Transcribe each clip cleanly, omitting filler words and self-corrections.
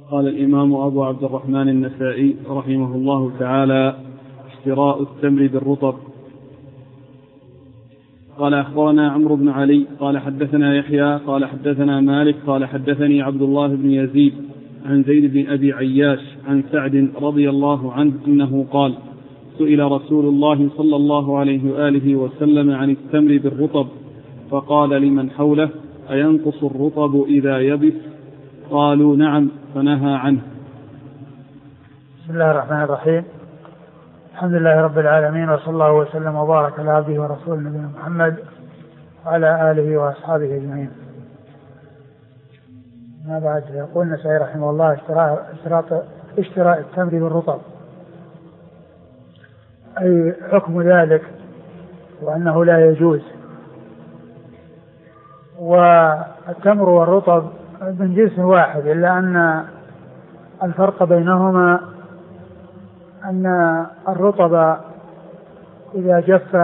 قال الإمام أبو عبد الرحمن النسائي رحمه الله تعالى: اشتراء التمر بالرطب. قال أخبرنا عمرو بن علي قال حدثنا يحيى قال حدثنا مالك قال حدثني عبد الله بن يزيد عن زيد بن أبي عياش عن سعد رضي الله عنه أنه قال: سئل رسول الله صلى الله عليه وآله وسلم عن التمر بالرطب فقال لمن حوله: أينقص الرطب إذا يبس؟ قالوا: نعم، فنهى عنه. بسم الله الرحمن الرحيم. الحمد لله رب العالمين، وصلى الله وسلم وبارك على عبده ورسوله نبينا محمد وعلى آله وأصحابه أجمعين. ما بعد، يقول النسائي رحمه الله: اشتراء التمر بالرطب، أي حكم ذلك وأنه لا يجوز. والتمر والرطب من جنس واحد، إلا أن الفرق بينهما أن الرطب إذا جف،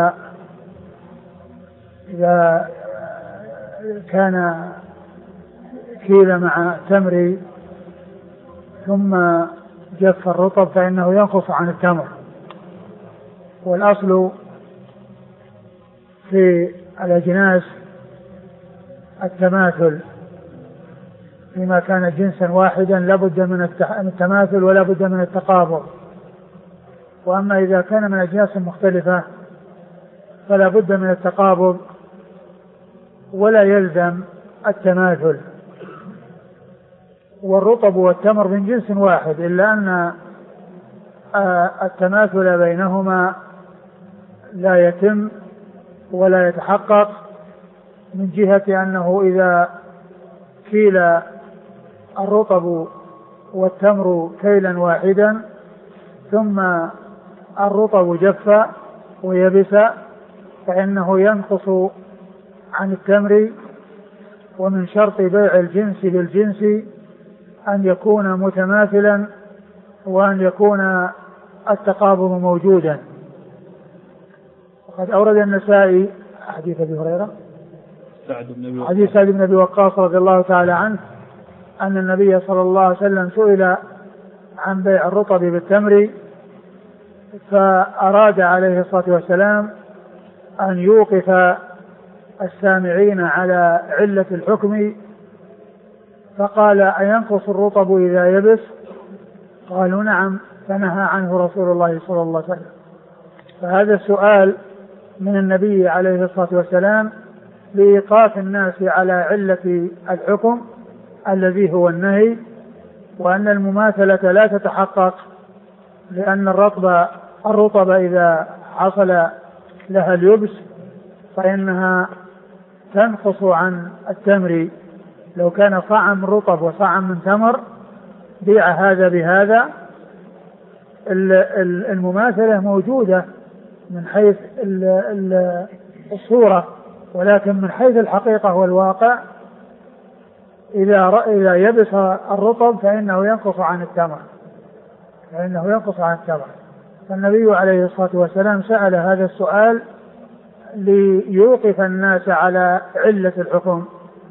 إذا كان كيل مع تمر ثم جف الرطب فإنه ينقص عن التمر. والأصل في الأجناس التماثل، فيما كان جنسا واحدا لابد من التماثل ولا بد من التقابل. وأما إذا كان من أجناس مختلفة فلا بد من التقابل ولا يلزم التماثل. والرطب والتمر من جنس واحد، إلا أن التماثل بينهما لا يتم ولا يتحقق من جهة أنه إذا كيل الرطب والتمر كيلا واحدا ثم الرطب جف ويبس فإنه ينقص عن التمر. ومن شرط بيع الجنس بالجنس أن يكون متماثلا وأن يكون التقابل موجودا. وقد أورد النسائي حديث أبي هريرة حديث سعد بن أبي وقاص رضي الله تعالى عنه أن النبي صلى الله عليه وسلم سئل عن بيع الرطب بالتمر، فأراد عليه الصلاة والسلام أن يوقف السامعين على علة الحكم، فقال: أينقص الرطب إذا يبس؟ قالوا: نعم، فنهى عنه رسول الله صلى الله عليه وسلم. فهذا السؤال من النبي عليه الصلاة والسلام لإيقاف الناس على علة الحكم الذي هو النهي، وأن المماثلة لا تتحقق، لأن الرطب إذا حصل لها اليبس فإنها تنقص عن التمر. لو كان طعم رطب وطعم من تمر بيع هذا بهذا، المماثلة موجودة من حيث الصورة، ولكن من حيث الحقيقة والواقع إذا يبس الرطب فإنه ينقص عن التمر. فالنبي عليه الصلاة والسلام سأل هذا السؤال ليوقف الناس على علة الحكم.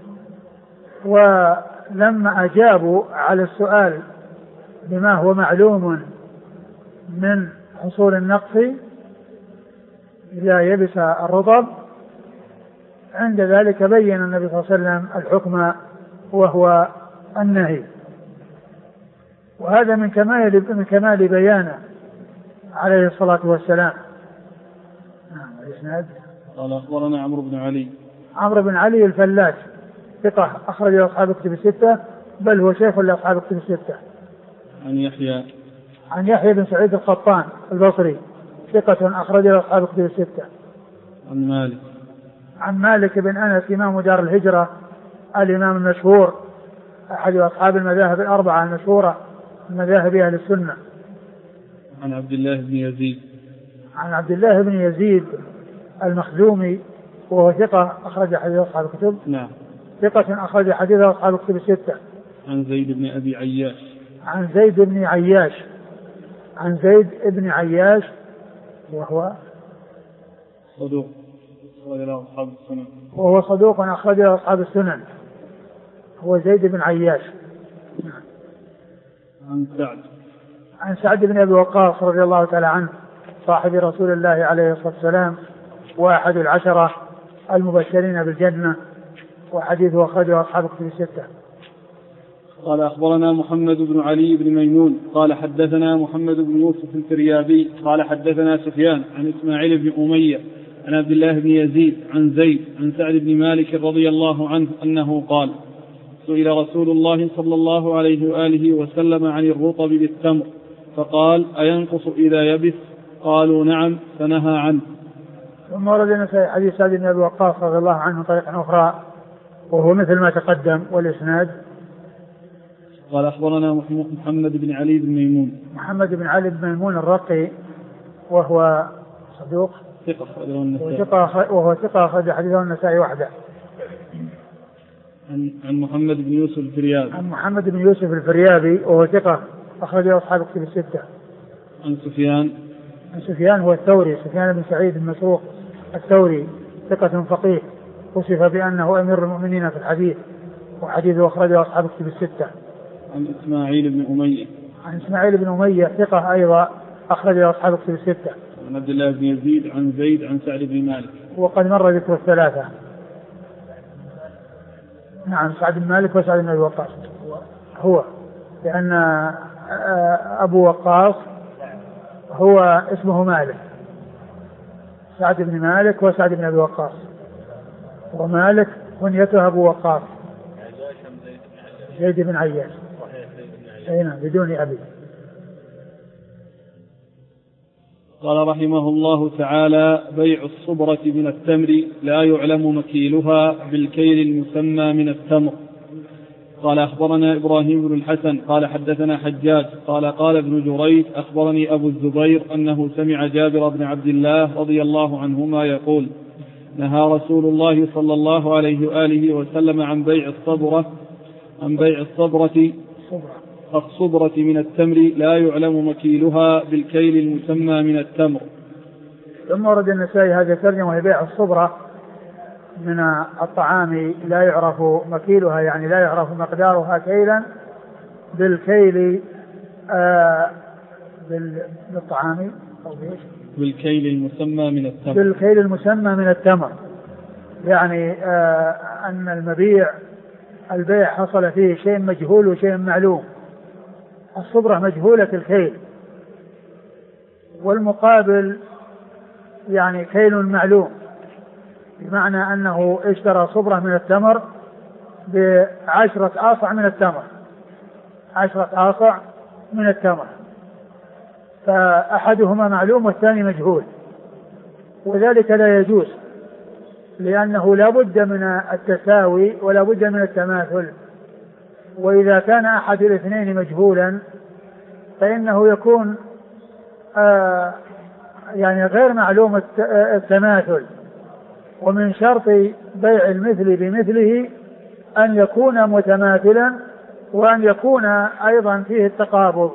ولما أجابوا على السؤال بما هو معلوم من حصول النقص إذا يبس الرطب، عند ذلك بين النبي صلى الله عليه وسلم الحكم وهو النهي. وهذا من كمال بيانه عليه الصلاة والسلام. قال أخبرنا عمرو بن علي الفلاس، ثقة أخرج أصحاب الكتب الستة، بل هو شيخ لأصحاب الكتب الستة. عن يحيى بن سعيد القطان البصري، ثقة أخرج أصحاب الكتب الستة. عن مالك بن أنس إمام دار الهجرة، الإمام المشهور، أحد أصحاب المذاهب الأربعة المشهورة من مذاهب أهل السنة. عن عبد الله بن يزيد المخزومي، وهو ثقة أخرج حديث أصحاب الكتب. نعم. ثقة أخرج حديث أصحاب الكتب الستة. عن زيد بن أبي عياش. عن زيد بن عياش وهو صدوق أخرج له أصحاب السنن. وهو صدوق أخرج له أصحاب السنن، هو زيد بن عياش. عن سعد بن أبي وقاص رضي الله تعالى عنه صاحب رسول الله عليه الصلاة والسلام وأحد العشرة المبشرين بالجنة، وحديثه أخرجه أصحاب الكتب الستة. قال أخبرنا محمد بن علي بن ميمون قال حدثنا محمد بن يوسف الفريابي قال حدثنا سفيان عن إسماعيل بن أمية عن عبد الله بن يزيد عن زيد عن سعد بن مالك رضي الله عنه أنه قال: سئل رسول الله صلى الله عليه وآله وسلم عن الرطب بالتمر فقال: أينقص إذا يبس؟ قالوا: نعم، فنهى عنه. ثم ورد حديث سعد بن أبي وقاص رضي الله عنه طريقة أخرى وهو مثل ما تقدم والإسناد. قال أخبرنا محمد بن علي بن ميمون. محمد بن علي بن ميمون الرقي وهو صدوق وهو ثقة أخرج حديثه النسائي وحده. عن محمد بن يوسف الفريابي. عن محمد بن يوسف الفريابي وهو ثقة أخرجه أصحاب الكتب الستة. عن سفيان. عن سفيان هو الثوري، سفيان بن سعيد المسروق الثوري، ثقة فقيه، وصف بأنه أمير المؤمنين في الحديث، وحديثه أخرجه أصحاب الكتب الستة. عن إسماعيل بن أمية. عن إسماعيل بن أمية ثقة أيضا أخرجه أصحاب الكتب الستة. عن عبد الله بن يزيد عن زيد عن سعد بن مالك. وقد مر ذكر الثلاثة. نعم، سعد بن مالك وسعد بن أبي وقاص هو، لأن أبو وقاص هو اسمه مالك، سعد بن مالك وسعد بن أبي وقاص، ومالك كنيته أبو وقاص زيد بن عياش هنا بدون أبي. قال رحمه الله تعالى: بيع الصبرة من التمر لا يعلم مكيلها بالكيل المسمى من التمر. قال أخبرنا إبراهيم بن الحسن قال حدثنا حجاج قال ابن جريج أخبرني أبو الزبير أنه سمع جابر بن عبد الله رضي الله عنهما يقول: نهى رسول الله صلى الله عليه وآله وسلم عن بيع الصبرة من التمر لا يعلم مكيلها بالكيل المسمى من التمر. ثم ورد النسائي هذا الترجمة وهي بيع الصبرة من الطعام لا يعرف مكيلها، يعني لا يعرف مقدارها كيلا بالكيل بالطعام أو بالكيل المسمى من التمر. بالكيل المسمى من التمر، يعني أن البيع حصل فيه شيء مجهول وشيء معلوم. الصبرة مجهولة الكيل، والمقابل يعني كيل معلوم، بمعنى أنه اشترى صبرة من التمر ب10 آصع من التمر، 10 آصع من التمر، فأحدهما معلوم والثاني مجهول، وذلك لا يجوز، لأنه لا بد من التساوي ولا بد من التماثل. وإذا كان أحد الاثنين مجهولا فإنه يكون يعني غير معلوم التماثل. ومن شرط بيع المثل بمثله أن يكون متماثلا وأن يكون أيضا فيه التقابض،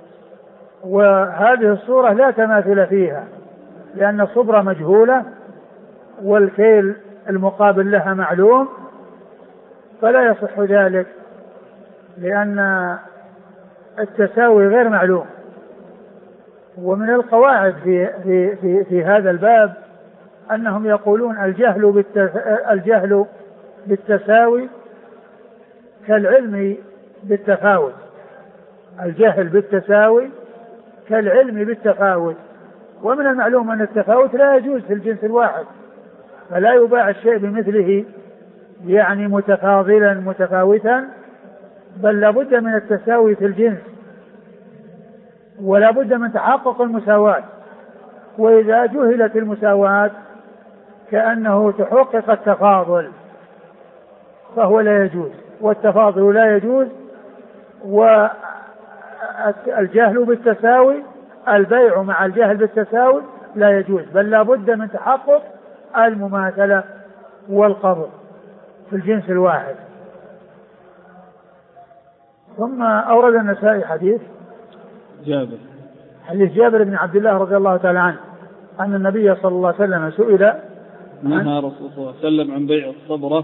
وهذه الصورة لا تماثل فيها، لأن الصبرة مجهولة والكيل المقابل لها معلوم، فلا يصح ذلك، لأن التساوي غير معلوم. ومن القواعد في هذا الباب أنهم يقولون الجهل بالتساوي كالعلم بالتفاوت. الجهل بالتساوي كالعلم بالتفاوت، ومن المعلوم أن التفاوت لا يجوز في الجنس الواحد، فلا يباع الشيء بمثله يعني متفاضلا متفاوتا، بل لابد من التساوي في الجنس، ولا بد من تحقق المساواة. وإذا جهلت المساواة كأنه تحقق التفاضل، فهو لا يجوز، والتفاضل لا يجوز، والجهل بالتساوي، البيع مع الجهل بالتساوي لا يجوز، بل لا بد من تحقق المماثلة والقبض في الجنس الواحد. ثم أورد النسائي حديث جابر بن عبد الله رضي الله تعالى عنه أن النبي صلى الله عليه وسلم سئل نهى رسول الله صلى الله عليه وسلم عن بيع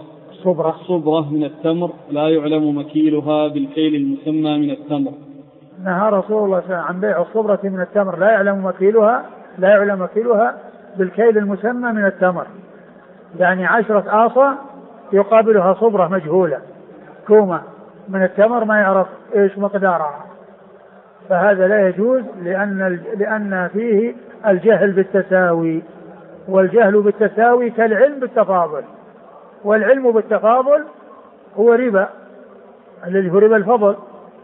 الصبرة من التمر لا يعلم مكيلها بالكيل المسمى من التمر. نهى رسول الله صلى الله عليه وسلم عن بيع الصبرة من التمر لا يعلم مكيلها بالكيل المسمى من التمر، يعني 10 آصة يقابلها صبرة مجهولة، كومة من التمر ما يعرف ايش مقدارها، فهذا لا يجوز لأن فيه الجهل بالتساوي، والجهل بالتساوي كالعلم بالتفاضل، والعلم بالتفاضل هو ربا الذي هو ربا الفضل،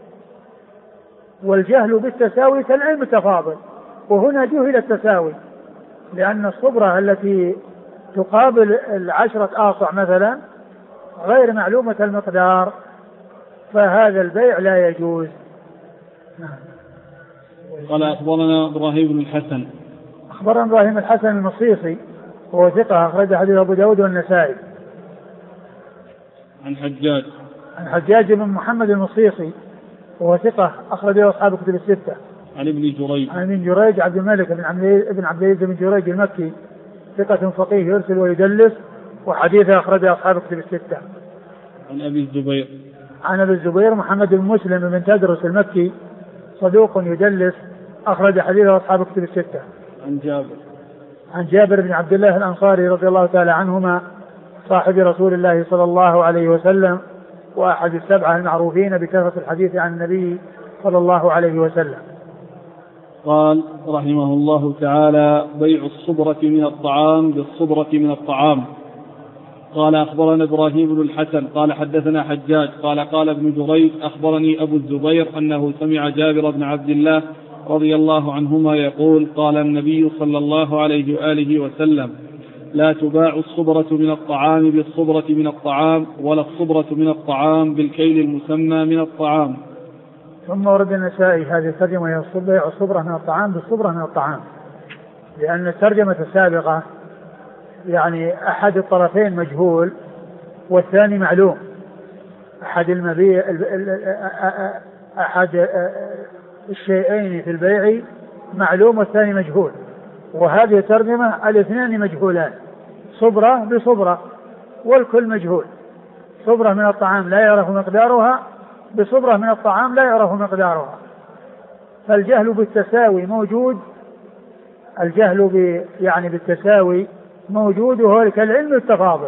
والجهل بالتساوي كالعلم بالتفاضل، وهنا جهل التساوي لأن الصبرة التي تقابل 10 آصع مثلا غير معلومة المقدار، فهذا البيع لا يجوز. قال أخبرنا إبراهيم بن الحسن. أخبرنا إبراهيم الحسن المصيصي وهو ثقة أخرج حديث أبو داود والنسائي. عن حجاج بن محمد المصيصي وهو ثقة أخرج له أصحاب كتب الستة. عن ابن جريج عبد الملك بن عبد العزيز بن جريج المكي ثقة فقيه يرسل ويدلس، وحديثه أخرج أصحاب كتب الستة. عن أبي الزبير محمد بن مسلم بن تدرس المكي صدوق يدلس أخرج حديثه أصحاب كتب الستة. عن جابر بن عبد الله الأنصاري رضي الله تعالى عنهما صاحب رسول الله صلى الله عليه وسلم وأحد السبعة المعروفين بكثرة الحديث عن النبي صلى الله عليه وسلم. قال رحمه الله تعالى: بيع الصبرة من الطعام بالصبرة من الطعام. قال أخبرنا إبراهيم بن الحسن قال حدثنا حجاج قال ابن جريج أخبرني أبو الزبير أنه سمع جابر بن عبد الله رضي الله عنهما يقول: قال النبي صلى الله عليه وآله وسلم: لا تباع الصبرة من الطعام بالصبرة من الطعام، ولا الصبرة من الطعام بالكيل المسمى من الطعام. ثم ورد النسائي هذه الترجمة وهي بيع الصبرة من الطعام بالصبرة من الطعام، لأن الترجمة السابقة يعني أحد الطرفين مجهول والثاني معلوم، أحد الشيئين في البيع معلوم والثاني مجهول، وهذه الترجمة الاثنان مجهولان، صبرة بصبرة والكل مجهول، صبرة من الطعام لا يعرف مقدارها بصبرة من الطعام لا يعرف مقدارها، فالجهل بالتساوي موجود، الجهل بالتساوي موجود وهو كالعلم بالتفاضل،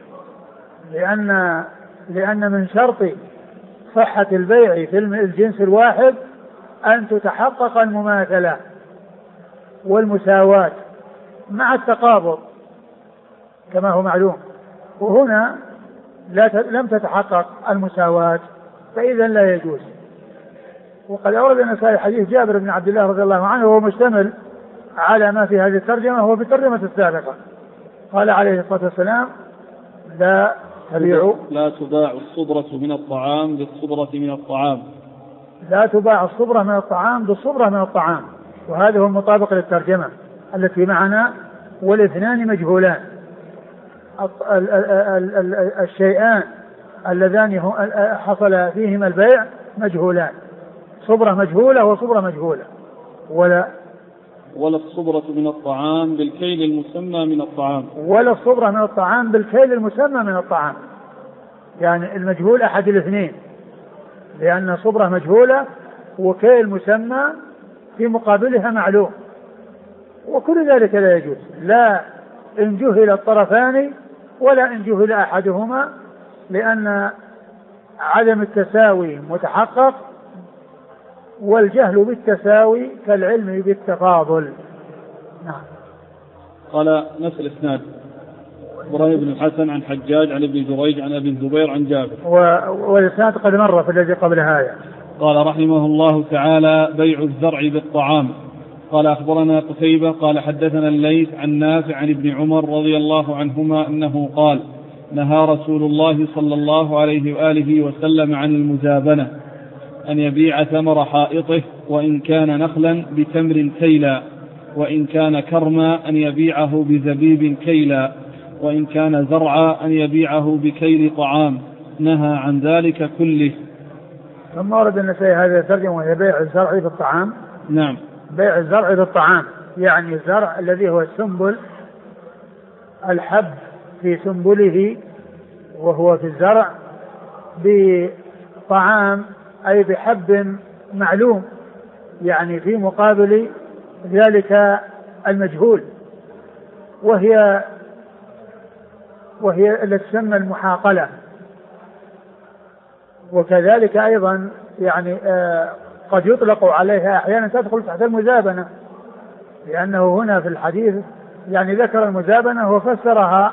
لأن من شرط صحة البيع في الجنس الواحد أن تتحقق المماثلة والمساواة مع التقابض كما هو معلوم، وهنا لم تتحقق المساواة فإذا لا يجوز. وقد أورد النسائي حديث جابر بن عبد الله رضي الله عنه وهو مشتمل على ما في هذه الترجمة وهو في الترجمة السابقة، قال عليه الصلاة والسلام: لا تباع الصبرة من الطعام بالصبرة من الطعام. لا تباع الصبرة من الطعام بالصبرة من الطعام، وهذا هو المطابق للترجمة التي معنا، والاثنان مجهولان، الشيئان اللذان حصل فيهما البيع مجهولان، صبرة مجهولة وصبرة مجهولة. ولا الصبرة من الطعام بالكيل المسمى من الطعام، ولا الصبرة من الطعام بالكيل المسمى من الطعام، يعني المجهول أحد الاثنين، لأن صبرة مجهولة وكيل مسمى في مقابلها معلوم، وكل ذلك لا يجوز، لا إن جهل الطرفان ولا إن جهل أحدهما، لأن عدم التساوي متحقق، والجهل بالتساوي كالعلم بالتفاضل. نعم. قال نفس الإسناد: إبراهيم بن الحسن عن حجاج عن ابن جريج عن أبي الزبير عن جابر، والإسناد قد مر في الذي قبل هذا. قال رحمه الله تعالى: بيع الزرع بالطعام. قال أخبرنا قتيبة قال حدثنا الليث عن نافع عن ابن عمر رضي الله عنهما أنه قال: نهى رسول الله صلى الله عليه وآله وسلم عن المزابنة، أن يبيع ثمر حائطه وإن كان نخلا بتمر كيلا، وإن كان كرما أن يبيعه بزبيب كيلا، وإن كان زرعا أن يبيعه بكيل طعام، نهى عن ذلك كله. ثم ورد النسائي هذا الترجمة وهي بيع الزرع بالطعام. نعم. بيع الزرع بالطعام يعني الزرع الذي هو السنبل، الحب في سنبله وهو في الزرع، بطعام أي بحب معلوم يعني في مقابل ذلك المجهول، وهي التي تسمى المحاقلة. وكذلك أيضا يعني قد يطلق عليها أحيانا تدخل تحت المزابنة، لأنه هنا في الحديث يعني ذكر المزابنة وفسرها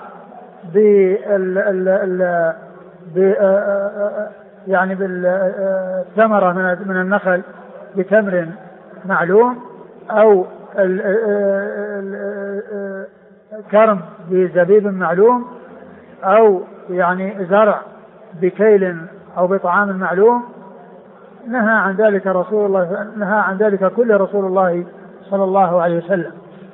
يعني بالثمرة من النخل بتمر معلوم، أو كرم بزبيب معلوم، أو يعني زرع بكيل أو بطعام معلوم. نهى عن ذلك كل رسول الله صلى الله عليه وسلم.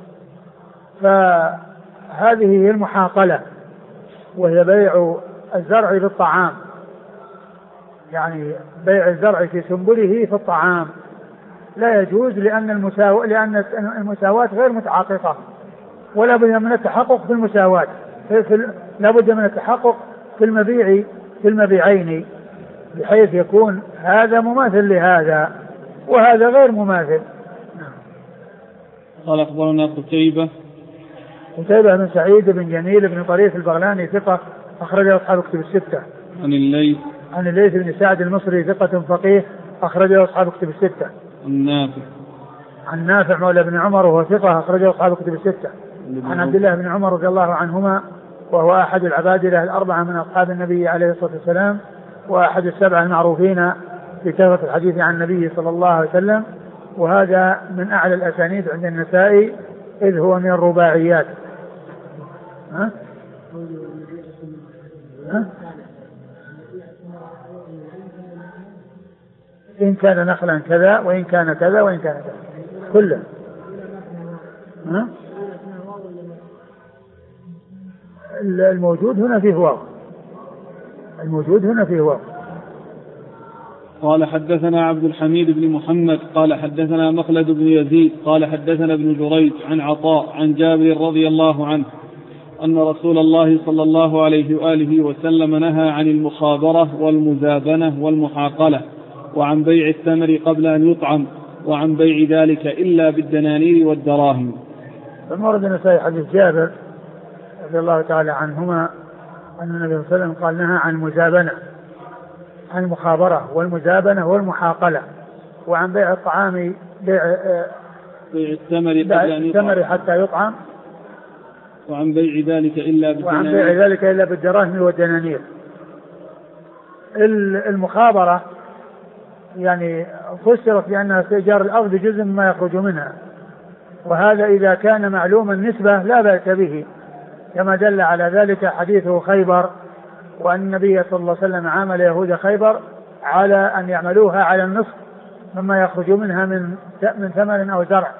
فهذه هي المحاقلة، وهي بيع الزرع بالطعام، يعني بيع الزرع في سنبله في الطعام لا يجوز، لأن المساواة غير متحققة، ولا بد من التحقق في المساواة، لا بد من التحقق في المبيعين، بحيث يكون هذا مماثل لهذا وهذا غير مماثل. قال أخبرنا قتيبة بن سعيد بن جميل بن طريف البغلاني ثقة أخرج أصحاب كتب الستة. عن الليث بن سعد المصري ثقة فقيه أخرج أصحاب كتب الستة. عن نافع مولى بن عمر وهو ثقة أخرج أصحاب كتب الستة. عن عبد الله بن عمر رضي الله عنهما وهو أحد العبادلة الأربعة من أصحاب النبي عليه الصلاة والسلام، وأحد السبعة المعروفين بكثرة الحديث عن النبي صلى الله عليه وسلم، وهذا من أعلى الأسانيد عند النسائي إذ هو من الرباعيات. إن كان نخلا كذا وإن كان كذا وإن كان كذا كله. الموجود هنا فيه واو. قال حدثنا عبد الحميد بن محمد قال حدثنا مخلد بن يزيد قال حدثنا ابن جريج عن عطاء عن جابر رضي الله عنه أن رسول الله صلى الله عليه وآله وسلم نهى عن المخابرة والمزابنة والمحاقلة، وعن بيع الثمر قبل أن يطعم، وعن بيع ذلك إلا بالدنانير والدراهم. فمرد النسائي حديث جابر رضي الله تعالى عنهما أن النبي صلى الله عليه وسلم قال نهى عن المزابنة، عن المخابرة والمزابنة والمحاقلة، وعن بيع الطعام بيع الثمر حتى يطعم، وعن بيع ذلك إلا بالدراهم والدنانير. المخابرة يعني فسرت بأنها استئجار الأرض جزء مما يخرج منها، وهذا إذا كان معلوم النسبة لا بأس به، كما دل على ذلك حديث خيبر، وأن النبي صلى الله عليه وسلم عامل يهود خيبر على أن يعملوها على النصف مما يخرج منها من ثمر أو زرع.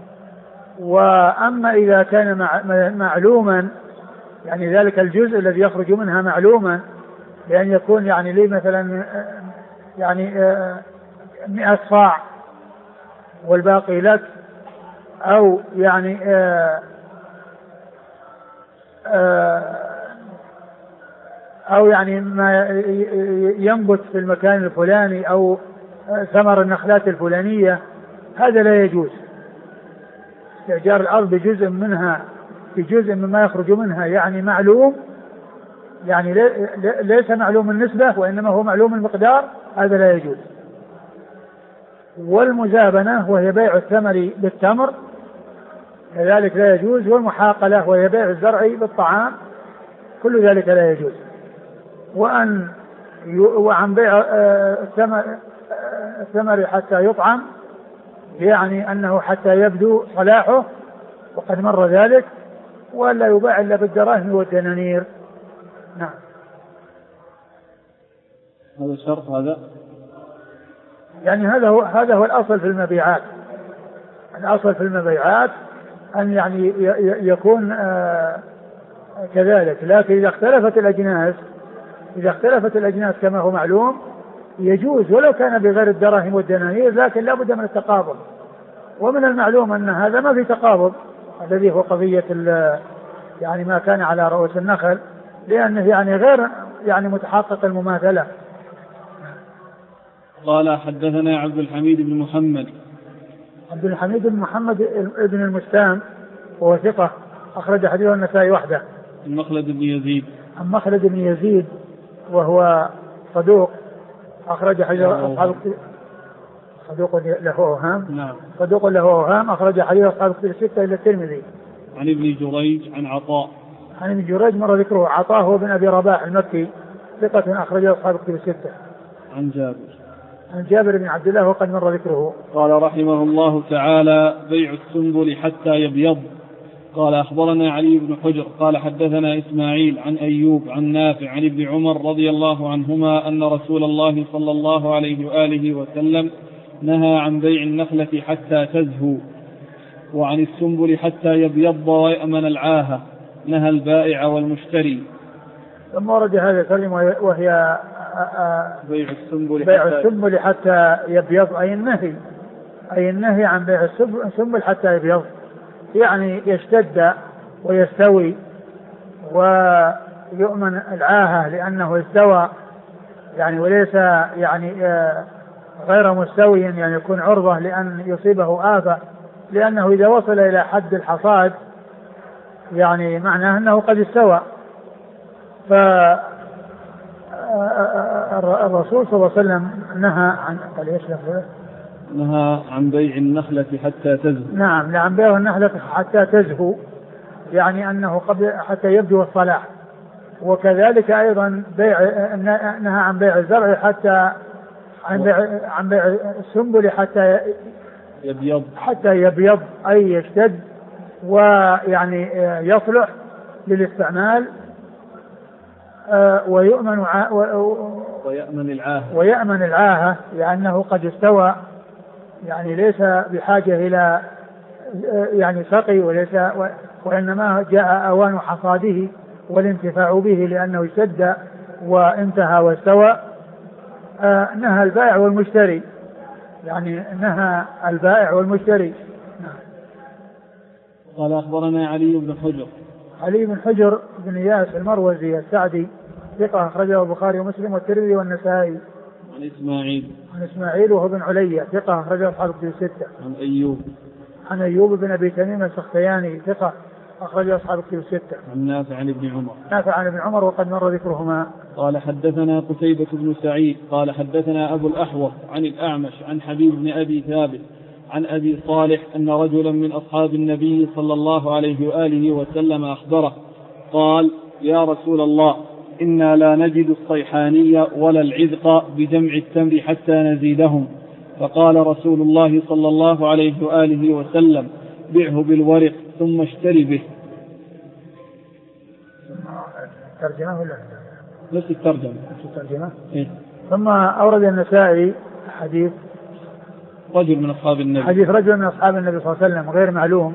وأما إذا كان معلوما يعني ذلك الجزء الذي يخرج منها معلوما، بأن يكون يعني لي مثلا يعني 100 صاع والباقي لك، أو يعني أو يعني ما ينبت في المكان الفلاني أو ثمر النخلات الفلانية، هذا لا يجوز. استئجار الأرض بجزء منها بجزء مما يخرج منها يعني معلوم، يعني ليس معلوم النسبة وإنما هو معلوم المقدار، هذا لا يجوز. والمزابنة وهي بيع الثمر بالتمر كذلك لا يجوز، والمحاقلة وهي بيع الزرع بالطعام كل ذلك لا يجوز. وعن بيع الثمر حتى يطعم يعني أنه حتى يبدو صلاحه، وقد مر ذلك، ولا يباع إلا بالدراهم والدنانير. نعم. هذا الشرط هذا يعني هذا هو الأصل في المبيعات. الأصل في المبيعات أن يعني يكون كذلك، لكن إذا اختلفت الأجناس كما هو معلوم يجوز ولو كان بغير الدراهم والدنانير، لكن لا بد من التقابض. ومن المعلوم أن هذا ما في تقابض، الذي هو قضية يعني ما كان على رؤوس النخل، لأنه يعني غير يعني متحقق المماثلة. قال حدثنا عبد الحميد بن محمد. عبد الحميد بن محمد ابن المستام وهو ثقة أخرج حديثه النسائي وحده. عن مخلد بن يزيد. عن مخلد بن يزيد وهو صدوق أخرج حديثه أصحاب صدوق له أوهام. نعم. صدوق له أوهام أخرج حديثه أصحاب الستة إلى الترمذي. عن ابن جريج عن عطاء. عن ابن جريج مر ذكره. عطاء هو بن أبي رباح المكي ثقة أخرجه أصحاب الكتب الستة. عن جابر. عن جابر بن عبد الله وقد مر ذكره. قال رحمه الله تعالى: بيع السنبل حتى يبيض. قال أخبرنا علي بن حجر قال حدثنا إسماعيل عن أيوب عن نافع عن ابن عمر رضي الله عنهما أن رسول الله صلى الله عليه وآله وسلم نهى عن بيع النخلة حتى تزهو، وعن السنبل حتى يبيض ويأمن العاهة، نهى البائع والمشتري. ثم ورد هذا الكلمة وهي بيع السنبل حتى يبيض، أي النهي عن بيع السنبل حتى يبيض، يعني يشتد ويستوي ويؤمن العاهة لأنه استوى يعني وليس يعني غير مستوي، يعني يكون عرضة لأن يصيبه آفة، لأنه إذا وصل إلى حد الحصاد يعني معناه أنه قد استوى. فالرسول صلى الله عليه وسلم نهى عن نهى عن بيع النخلة حتى تزهو. نعم، عن بيع النخلة حتى تزهو، يعني أنه قبل حتى يبدو الصلاح. وكذلك أيضا نهى عن بيع الزرع حتى عن بيع السنبل حتى يبيض أي يشتد ويعني يصلح للاستعمال، ويأمن العاهة لأنه قد استوى، يعني ليس بحاجة إلى يعني سقي وإنما جاء أوان حصاده والانتفاع به لأنه اشتد وانتهى واستوى. نهى البائع والمشتري، يعني نهى البائع والمشتري. قال أخبرنا علي بن حجر بن إياس المروزي السعدي ثقة أخرجه البخاري ومسلم والترمذي والنسائي. عن إسماعيل وهو بن علية ثقة أخرجه أصحاب الكتب الستة. عن أيوب بن أبي تميم السختياني ثقة أخرجه أصحاب الكتب الستة. عن نافع عن ابن عمر وقد مر ذكرهما. قال حدثنا قتيبة بن سعيد قال حدثنا أبو الأحوص عن الأعمش عن حبيب بن أبي ثابت عن أبي صالح أن رجلا من أصحاب النبي صلى الله عليه وآله وسلم أخبره قال: يا رسول الله، إنا لا نجد الصيحانية ولا العذق بجمع التمر حتى نزيدهم. فقال رسول الله صلى الله عليه وآله وسلم: بعه بالورق ثم اشتري به. ترجمة ولا نفس الترجمة؟ إيه؟ ثم أورد النسائي حديث رجل من أصحاب النبي صلى الله عليه وسلم غير معلوم،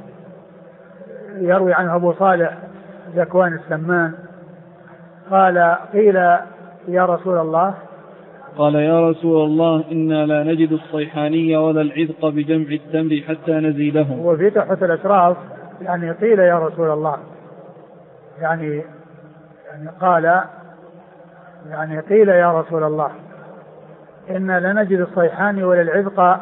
يروي عنه أبو صالح ذكوان السمان قال: قيل يا رسول الله، قال: يا رسول الله، إنا لا نجد الصيحانية ولا العذق بجمع التمر حتى نزيدهم. وفي تحفة الأشراف يعني قيل يا رسول الله، يعني قال يعني قيل يا رسول الله إنا لا نجد الصيحاني ولا العذق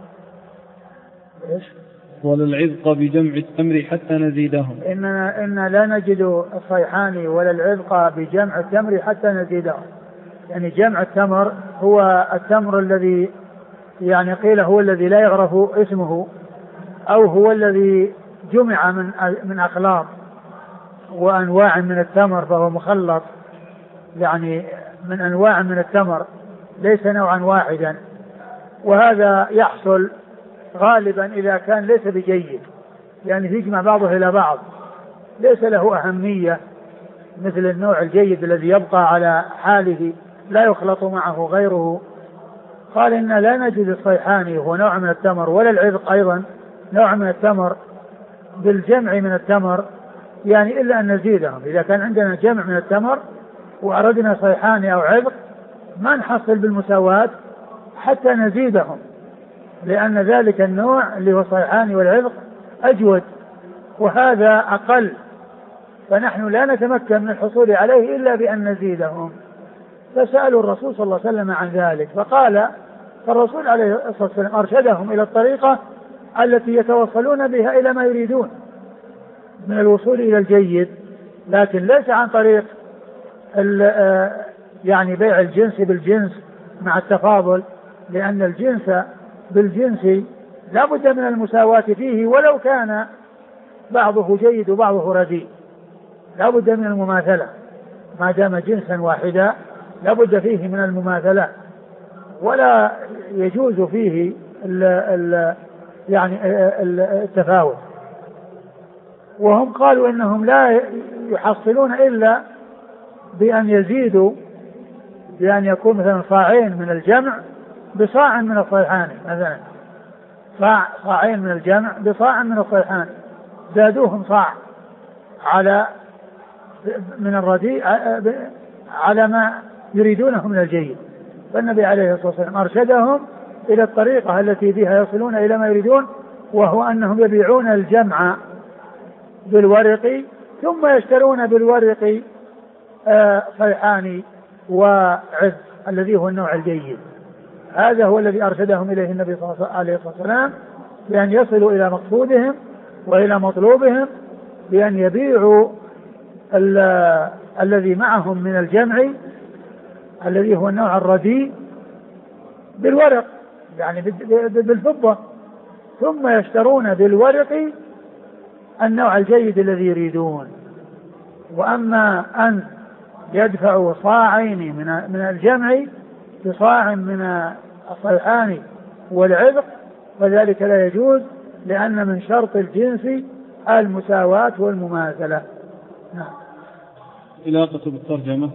بجمع التمر حتى نزيدهم. إنا لا نجد الصيحاني ولا العذق بجمع التمر حتى نزيدهم، يعني جمع التمر هو التمر الذي يعني قيل هو الذي لا يعرف اسمه، أو هو الذي جمع من أخلاط وأنواع من التمر فهو مخلط، يعني من أنواع من التمر ليس نوعا واحدا. وهذا يحصل غالبا إذا كان ليس بجيد، يعني يجمع بعضه إلى بعض ليس له أهمية، مثل النوع الجيد الذي يبقى على حاله لا يخلط معه غيره. قال: إن لا نجد الصيحاني هو نوع من التمر ولا العذق أيضا نوع من التمر بالجمع من التمر، يعني إلا أن نزيدهم. إذا كان عندنا جمع من التمر وأردنا صيحاني أو عذق ما نحصل بالمساواة حتى نزيدهم، لأن ذلك النوع اللي هو الصيحاني والعذق أجود وهذا أقل، فنحن لا نتمكن من الحصول عليه إلا بأن نزيدهم. فسألوا الرسول صلى الله عليه وسلم عن ذلك فالرسول عليه الصلاة والسلام أرشدهم إلى الطريقة التي يتوصلون بها إلى ما يريدون من الوصول إلى الجيد، لكن ليس عن طريق يعني بيع الجنس بالجنس مع التفاضل، لأن الجنس بالجنس لا بد من المساواة فيه ولو كان بعضه جيد وبعضه رديء، لا بد من المماثلة ما دام جنسا واحدا، لا بد فيه من المماثلة، ولا يجوز فيه يعني التفاوت. وهم قالوا إنهم لا يحصلون إلا بأن يزيدوا، بأن يكون مثلا صاعين من الجمع بصاع من الصيحان، مثلا صاعين من الجمع بصاع من الصيحان، زادوهم صاع على من الرديء على ما يريدونه من الجيد. فالنبي عليه الصلاة والسلام أرشدهم إلى الطريقة التي بها يصلون إلى ما يريدون، وهو أنهم يبيعون الجمع بالورق ثم يشترون بالورق صيحان وعز الذي هو النوع الجيد. هذا هو الذي أرشدهم إليه النبي صلى الله عليه وسلم، بأن يصلوا إلى مقصودهم وإلى مطلوبهم، بأن يبيعوا الذي معهم من الجمع الذي هو النوع الرديء بالورق يعني بالفضة، ثم يشترون بالورق النوع الجيد الذي يريدون. وأما أن يدفعوا صاعين من الجمع بصاع من الصيحان والعذق فذلك لا يجوز، لأن من شرط الجنس المساواة والمماثلة. نعم. علاقة بالترجمة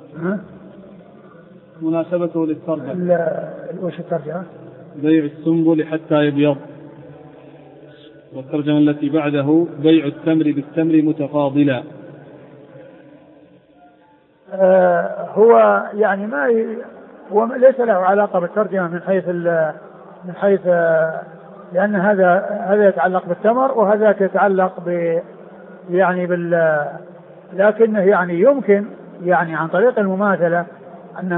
مناسبته للترجمة. وش الترجمة؟ بيع السنبل حتى يبيض، والترجمة التي بعده بيع التمر بالتمر متفاضلا. هو يعني هو ليس له علاقة بالترجمة من حيث لأن هذا يتعلق بالتمر وهذا يتعلق يعني لكنه يعني يمكن يعني عن طريق المماثلة أن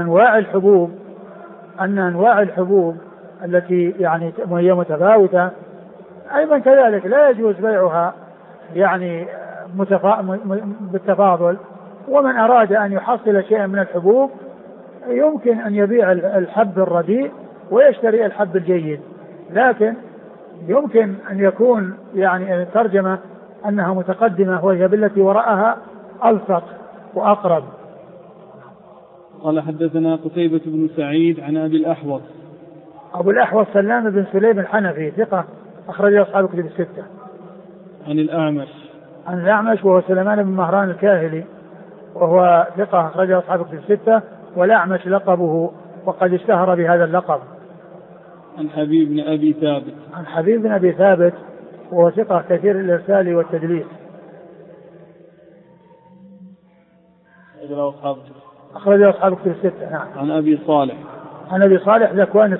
أنواع الحبوب التي يعني هي متفاوتة أيضا كذلك لا يجوز بيعها يعني بالتفاضل. ومن أراد أن يحصل شيئا من الحبوب يمكن أن يبيع الحب الرديء ويشتري الحب الجيد، لكن يمكن أن يكون يعني الترجمة أنها متقدمة وهي بالتي وراءها ألصق وأقرب. قال حدثنا قتيبة بن سعيد عن أبي الأحوص. أبو الأحوص سلام بن سليم الحنفي ثقة أخرج أصحاب الكتب الستة. عن الأعمش وهو سليمان بن مهران الكاهلي وهو ثقة أخرج أصحاب الكتب الستة، والأعمش لقبه وقد اشتهر بهذا اللقب. عن حبيب بن أبي ثابت وهو ثقة كثير الإرسال والتدليس. أخرج أصحاب الكتب الستة. نعم. عن أبي صالح ذكوان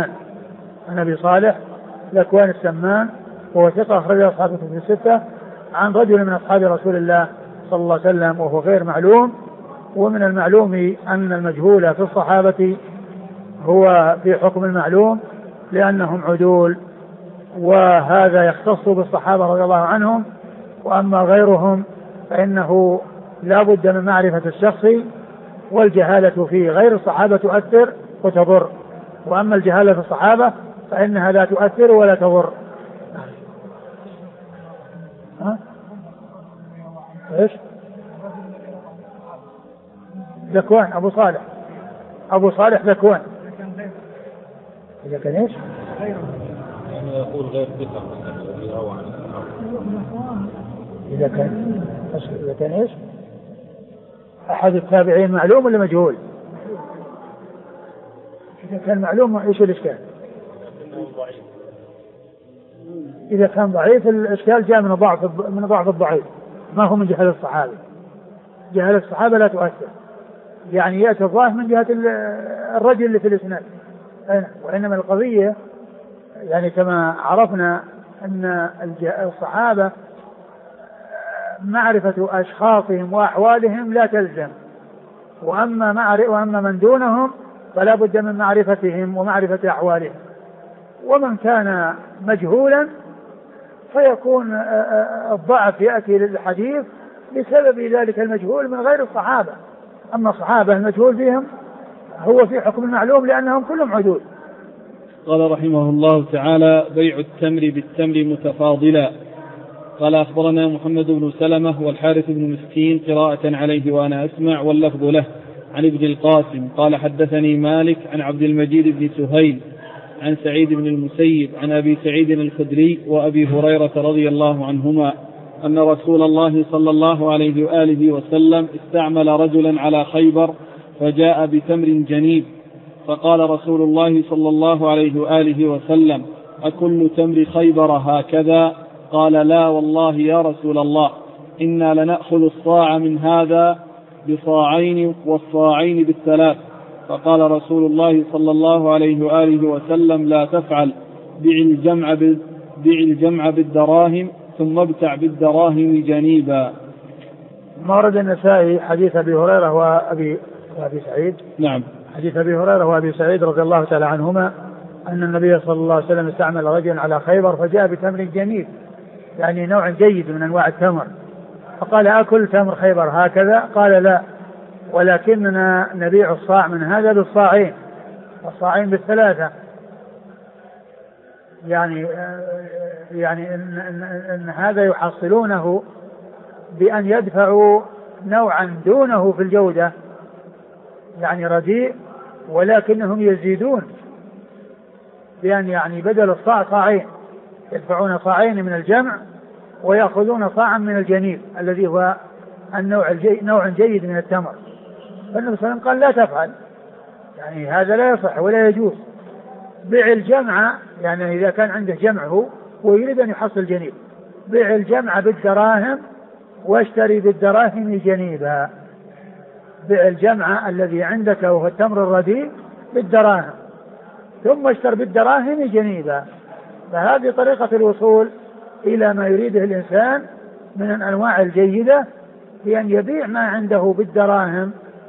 السمان وهو ثقة أخرج أصحاب الكتب الستة، عن رجل من أصحاب رسول الله صلى الله عليه وسلم وهو غير معلوم. ومن المعلوم أن المجهول في الصحابة هو في حكم المعلوم لأنهم عدول، وهذا يختص بالصحابة رضي الله عنهم، وأما غيرهم فإنه لا بد من معرفة الشخص، والجهالة في غير الصحابة تؤثر وتضر، وأما الجهالة في الصحابة فإنها لا تؤثر ولا تضر. إيش؟ ذكوان أبو صالح ذكوان. إذا كان إيش؟ يقول غير ثقة. إذا كان إيش؟ أحد التابعين معلوم ولا مجهول؟ إذا كان معلوم إيش الإشكال؟ إذا كان ضعيف الإشكال جاء من ضعف الضعيف، ما هو من جهة الصحابة. جهة الصحابة لا تؤثر، يعني يأتي الضعف من جهة الرجل اللي في الإسناد، وإنما القضية يعني كما عرفنا أن الصحابة معرفة أشخاصهم وأحوالهم لا تلزم، وأما من دونهم فلا بد من معرفتهم ومعرفة أحوالهم. ومن كان مجهولا فيكون الضعف يأتي للحديث بسبب ذلك المجهول من غير الصحابة. أما الصحابة المجهول فيهم هو في حكم المعلوم لأنهم كلهم عدول. قال رحمه الله تعالى: بيع التمر بالتمر متفاضلا. قال: أخبرنا محمد بن سلمة والحارث بن مسكين قراءة عليه وأنا أسمع واللفظ له عن ابن القاسم قال: حدثني مالك عن عبد المجيد بن سهيل عن سعيد بن المسيب عن أبي سعيد الخدري وأبي هريرة رضي الله عنهما أن رسول الله صلى الله عليه وآله وسلم استعمل رجلا على خيبر فجاء بتمر جنيب، فقال رسول الله صلى الله عليه وآله وسلم: أكل تمر خيبر هكذا؟ قال: لا والله يا رسول الله، إنا لنأخذ الصاع من هذا بصاعين والصاعين بالثلاث. فقال رسول الله صلى الله عليه وآله وسلم: لا تفعل، بع الجمع بالدراهم ثم ابتع بالدراهم جنيبا. مورد النسائي حديث أبي هريرة وأبي سعيد. نعم. حديث أبي هريرة وأبي سعيد رضي الله تعالى عنهما أن النبي صلى الله عليه وسلم استعمل رجلا على خيبر فجاء بتمر جنيب، يعني نوع جيد من أنواع التمر، فقال: أكل تمر خيبر هكذا؟ قال: لا، ولكننا نبيع الصاع من هذا بالصاعين والصاعين بالثلاثة. يعني إن هذا يحصلونه بأن يدفعوا نوعا دونه في الجودة، يعني رديء، ولكنهم يزيدون بأن يعني بدل الصاع صاعين، يدفعون صاعين من الجمع ويأخذون صاعا من الجنيب الذي هو نوع جيد من التمر. فالنبي صلى الله عليه وسلم قال: لا تفعل، يعني هذا لا يصح ولا يجوز. بيع الجمع، يعني إذا كان عنده جمعه ويريد أن يحصل جنيب، بيع الجمع بالدراهم واشتري بالدراهم جنيبا. بيع الجمع الذي عندك وهو التمر الرديء بالدراهم ثم اشتر بالدراهم جنيبا. فهذه طريقة الوصول إلى ما يريده الإنسان من الأنواع الجيدة، بأن يبيع ما عنده بالدراهم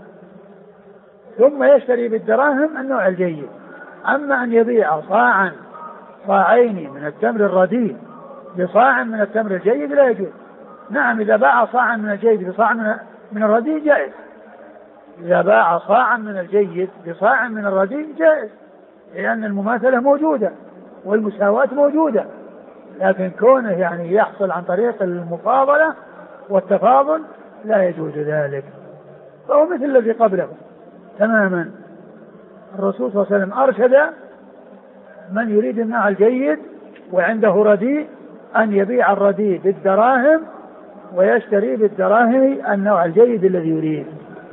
ثم يشتري بالدراهم النوع الجيد. أما أن يبيع صاعين من التمر الرديء بصاع من التمر الجيد لا يجوز. نعم، إذا باع صاعا من الجيد بصاع من الرديء جائز، إذا باع صاعا من الجيد بصاع من الرديء جائز، لأن المماثلة موجودة والمساواة موجودة. لكن كونه يعني يحصل عن طريق المفاضلة والتفاضل لا يجوز ذلك، فهو مثل الذي قبله تماما. الرسول صلى الله عليه وسلم أرشد من يريد النوع الجيد وعنده رديء أن يبيع الرديء بالدراهم ويشتري بالدراهم النوع الجيد الذي يريد.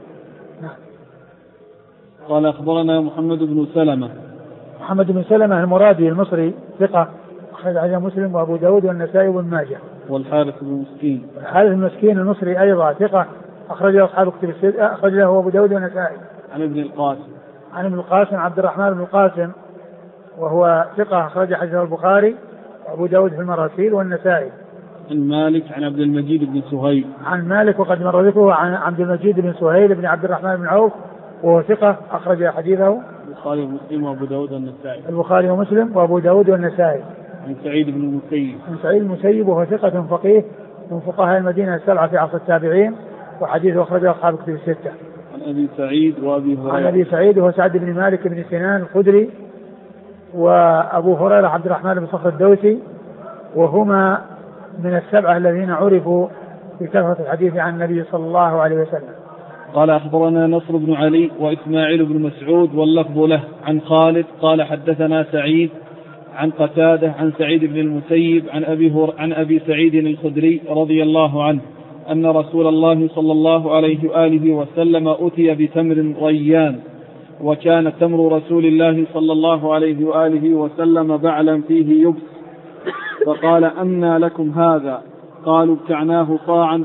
قال: أخبرنا محمد بن سلمة. محمد بن سلمة المرادي المصري ثقة، أخرج عليه مسلم وأبو داود والنسائي وابن ماجه. والحارث بن مسكين. الحارث بن مسكين المصري أيضا ثقة، أخرج له أصحاب كتب الستة، أخرج له أبو داود والنسائي. عن ابن القاسم. عن ابن القاسم عبد الرحمن بن القاسم وهو ثقة، أخرج حديثه البخاري وأبو داود في المراسيل والنسائي. عن مالك عن عبد المجيد بن سهيل. عن مالك وقد مر ذكره عن عبد المجيد بن سهيل بن عبد الرحمن بن عوف وهو ثقة، أخرج حديثه البخاري ومسلم وأبو داود والنسائي. البخاري ومسلم وأبو داود والنسائي. عن سعيد بن المسيب. عن سعيد المسيب وهو ثقة فقيه من فقهاء المدينة السبعة في عصر التابعين، وحديثه أخرجه أصحاب كتب الستة. عن أبي سعيد وأبي هريرة. عن أبي سعيد وهو سعد بن مالك بن سنان الخدري، وأبو هريرة عبد الرحمن بن صخر الدوسي، وهما من السبعة الذين عرفوا بكثرة الحديث عن النبي صلى الله عليه وسلم. قال: أخبرنا نصر بن علي وإسماعيل بن مسعود واللفظ له عن خالد قال: حدثنا سعيد عن قتادة عن سعيد بن المسيب عن أبي سعيد الخدري رضي الله عنه أن رسول الله صلى الله عليه وآله وسلم أتي بتمر ريان، وكان تمر رسول الله صلى الله عليه وآله وسلم بعلا فيه يبس، فقال: أنى لكم هذا؟ قالوا: ابتعناه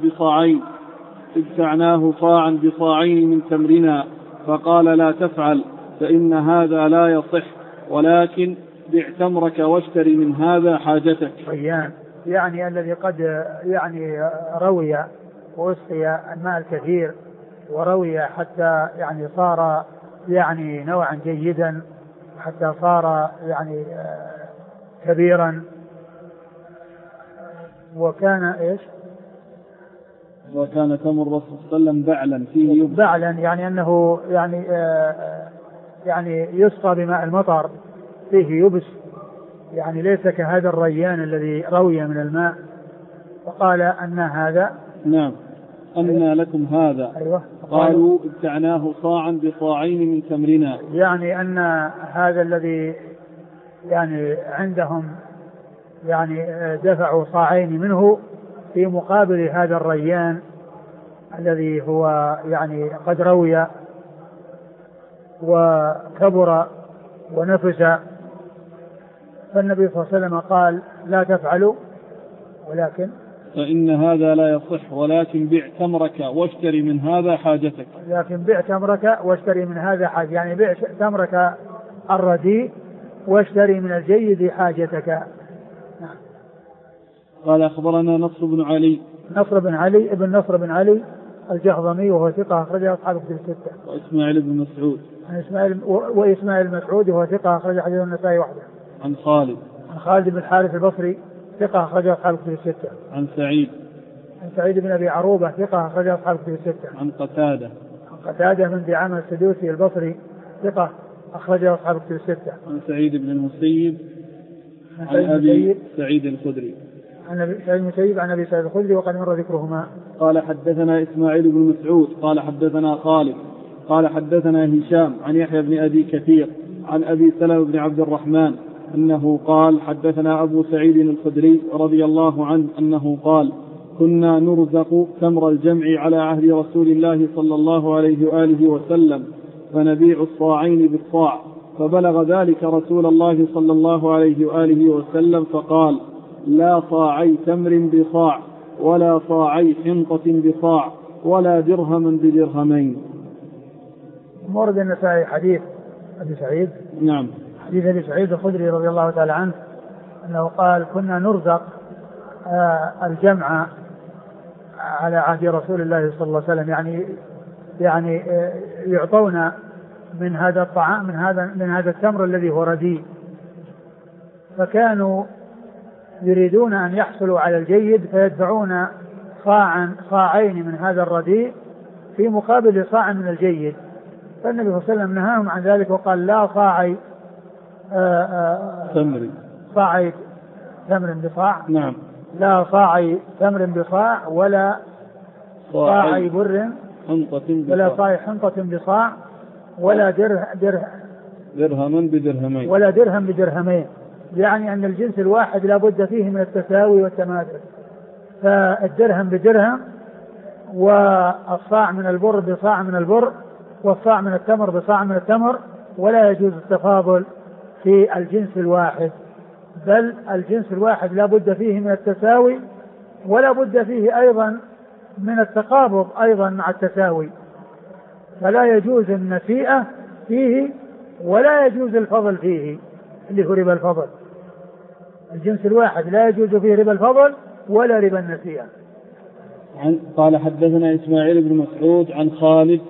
صاعا بصاعين من تمرنا. فقال: لا تفعل، فإن هذا لا يصح، ولكن بع تمرك واشتري من هذا حاجتك. ريان يعني الذي قد يعني روي واسقي الماء الكثير وروي حتى يعني صار يعني نوعا جيدا، حتى صار يعني كبيرا. وكان ايش؟ وكان تمر الرسول صلى الله عليه وسلم بعلا فيه يبس. بعلا يعني انه يعني يسقى بماء المطر فيه يبس، يعني ليس كهذا الريان الذي روي من الماء. وقال أن هذا نعم أن لكم هذا. أيوة. قالوا ابتعناه صاعا بصاعين من تمرنا، يعني أن هذا الذي يعني عندهم يعني دفعوا صاعين منه في مقابل هذا الريان الذي هو يعني قد روي وكبر ونفس. فالنبي صلى الله عليه وسلم قال لا تفعلوا، ولكن فإن هذا لا يصح، ولكن بع تمرك واشتري من هذا حاجتك. لكن بع تمرك واشتري من هذا حاجتك، يعني بع تمرك الرديء واشتري من الجيد حاجتك. نعم. قال أخبرنا نصر بن علي. نصر بن علي الجهضمي وهو ثقة أخرجه أصحاب الكتب الستة. وإسماعيل بن مسعود. وإسماعيل مسعود وهو ثقة أخرجه حديث النسائي وحده. عن خالد بن الحارث البصري ثقة أخرجه أصحاب الكتب الستة. عن سعيد بن أبي عروبة ثقة أخرجه أصحاب الكتب الستة. عن قتادة بن دعامة السدوسي البصري ثقة أخرجه أصحاب الكتب الستة. عن سعيد بن المسيب عن أبي سعيد الخدري. عن سعيد المسيب عن أبي سعيد الخدري وقد مر ذكرهما. قال حدثنا إسماعيل بن مسعود قال حدثنا خالد قال حدثنا هشام عن يحيى بن أبي كثير عن أبي سلمة بن عبد الرحمن أنه قال حدثنا أبو سعيد الخدري رضي الله عنه أنه قال كنا نرزق تمر الجمع على عهد رسول الله صلى الله عليه وآله وسلم فنبيع الصاعين بالصاع، فبلغ ذلك رسول الله صلى الله عليه وآله وسلم فقال لا صاعي تمر بصاع ولا صاعي حنطة بصاع ولا درهما بدرهمين. مورد النسائي حديث أبي سعيد. نعم. حديث أبي سعيد الخدري رضي الله تعالى عنه أنه قال كنا نرزق الجمع على عهد رسول الله صلى الله عليه وسلم، يعني يعطونا من هذا الطعام من هذا التمر الذي هو رديء، فكانوا يريدون أن يحصلوا على الجيد فيدفعون صاعين من هذا الرديء في مقابل صاع من الجيد. فالنبي صلى الله عليه وسلم نهاهم عن ذلك وقال لا صاعي تمر بصاع. نعم. لا صاعي تمر بصاع ولا صاعي بر ولا صاعي حنطة بصاع ولا درهم بدرهمين ولا درهم بدرهمين، يعني أن الجنس الواحد لا بد فيه من التساوي والتماثل، فالدرهم بدرهم والصاع من البر بصاع من البر والصاع من التمر بصاع من التمر، ولا يجوز التفاضل في الجنس الواحد، بل الجنس الواحد لا بد فيه من التساوي ولا بد فيه أيضا من التقابض أيضا مع التساوي، فلا يجوز النسيئة فيه ولا يجوز الفضل فيه اللي هو ربا الفضل. الجنس الواحد لا يجوز فيه ربا الفضل ولا ربا النسيئة. قال حدثنا إسماعيل بن مسعود عن خالد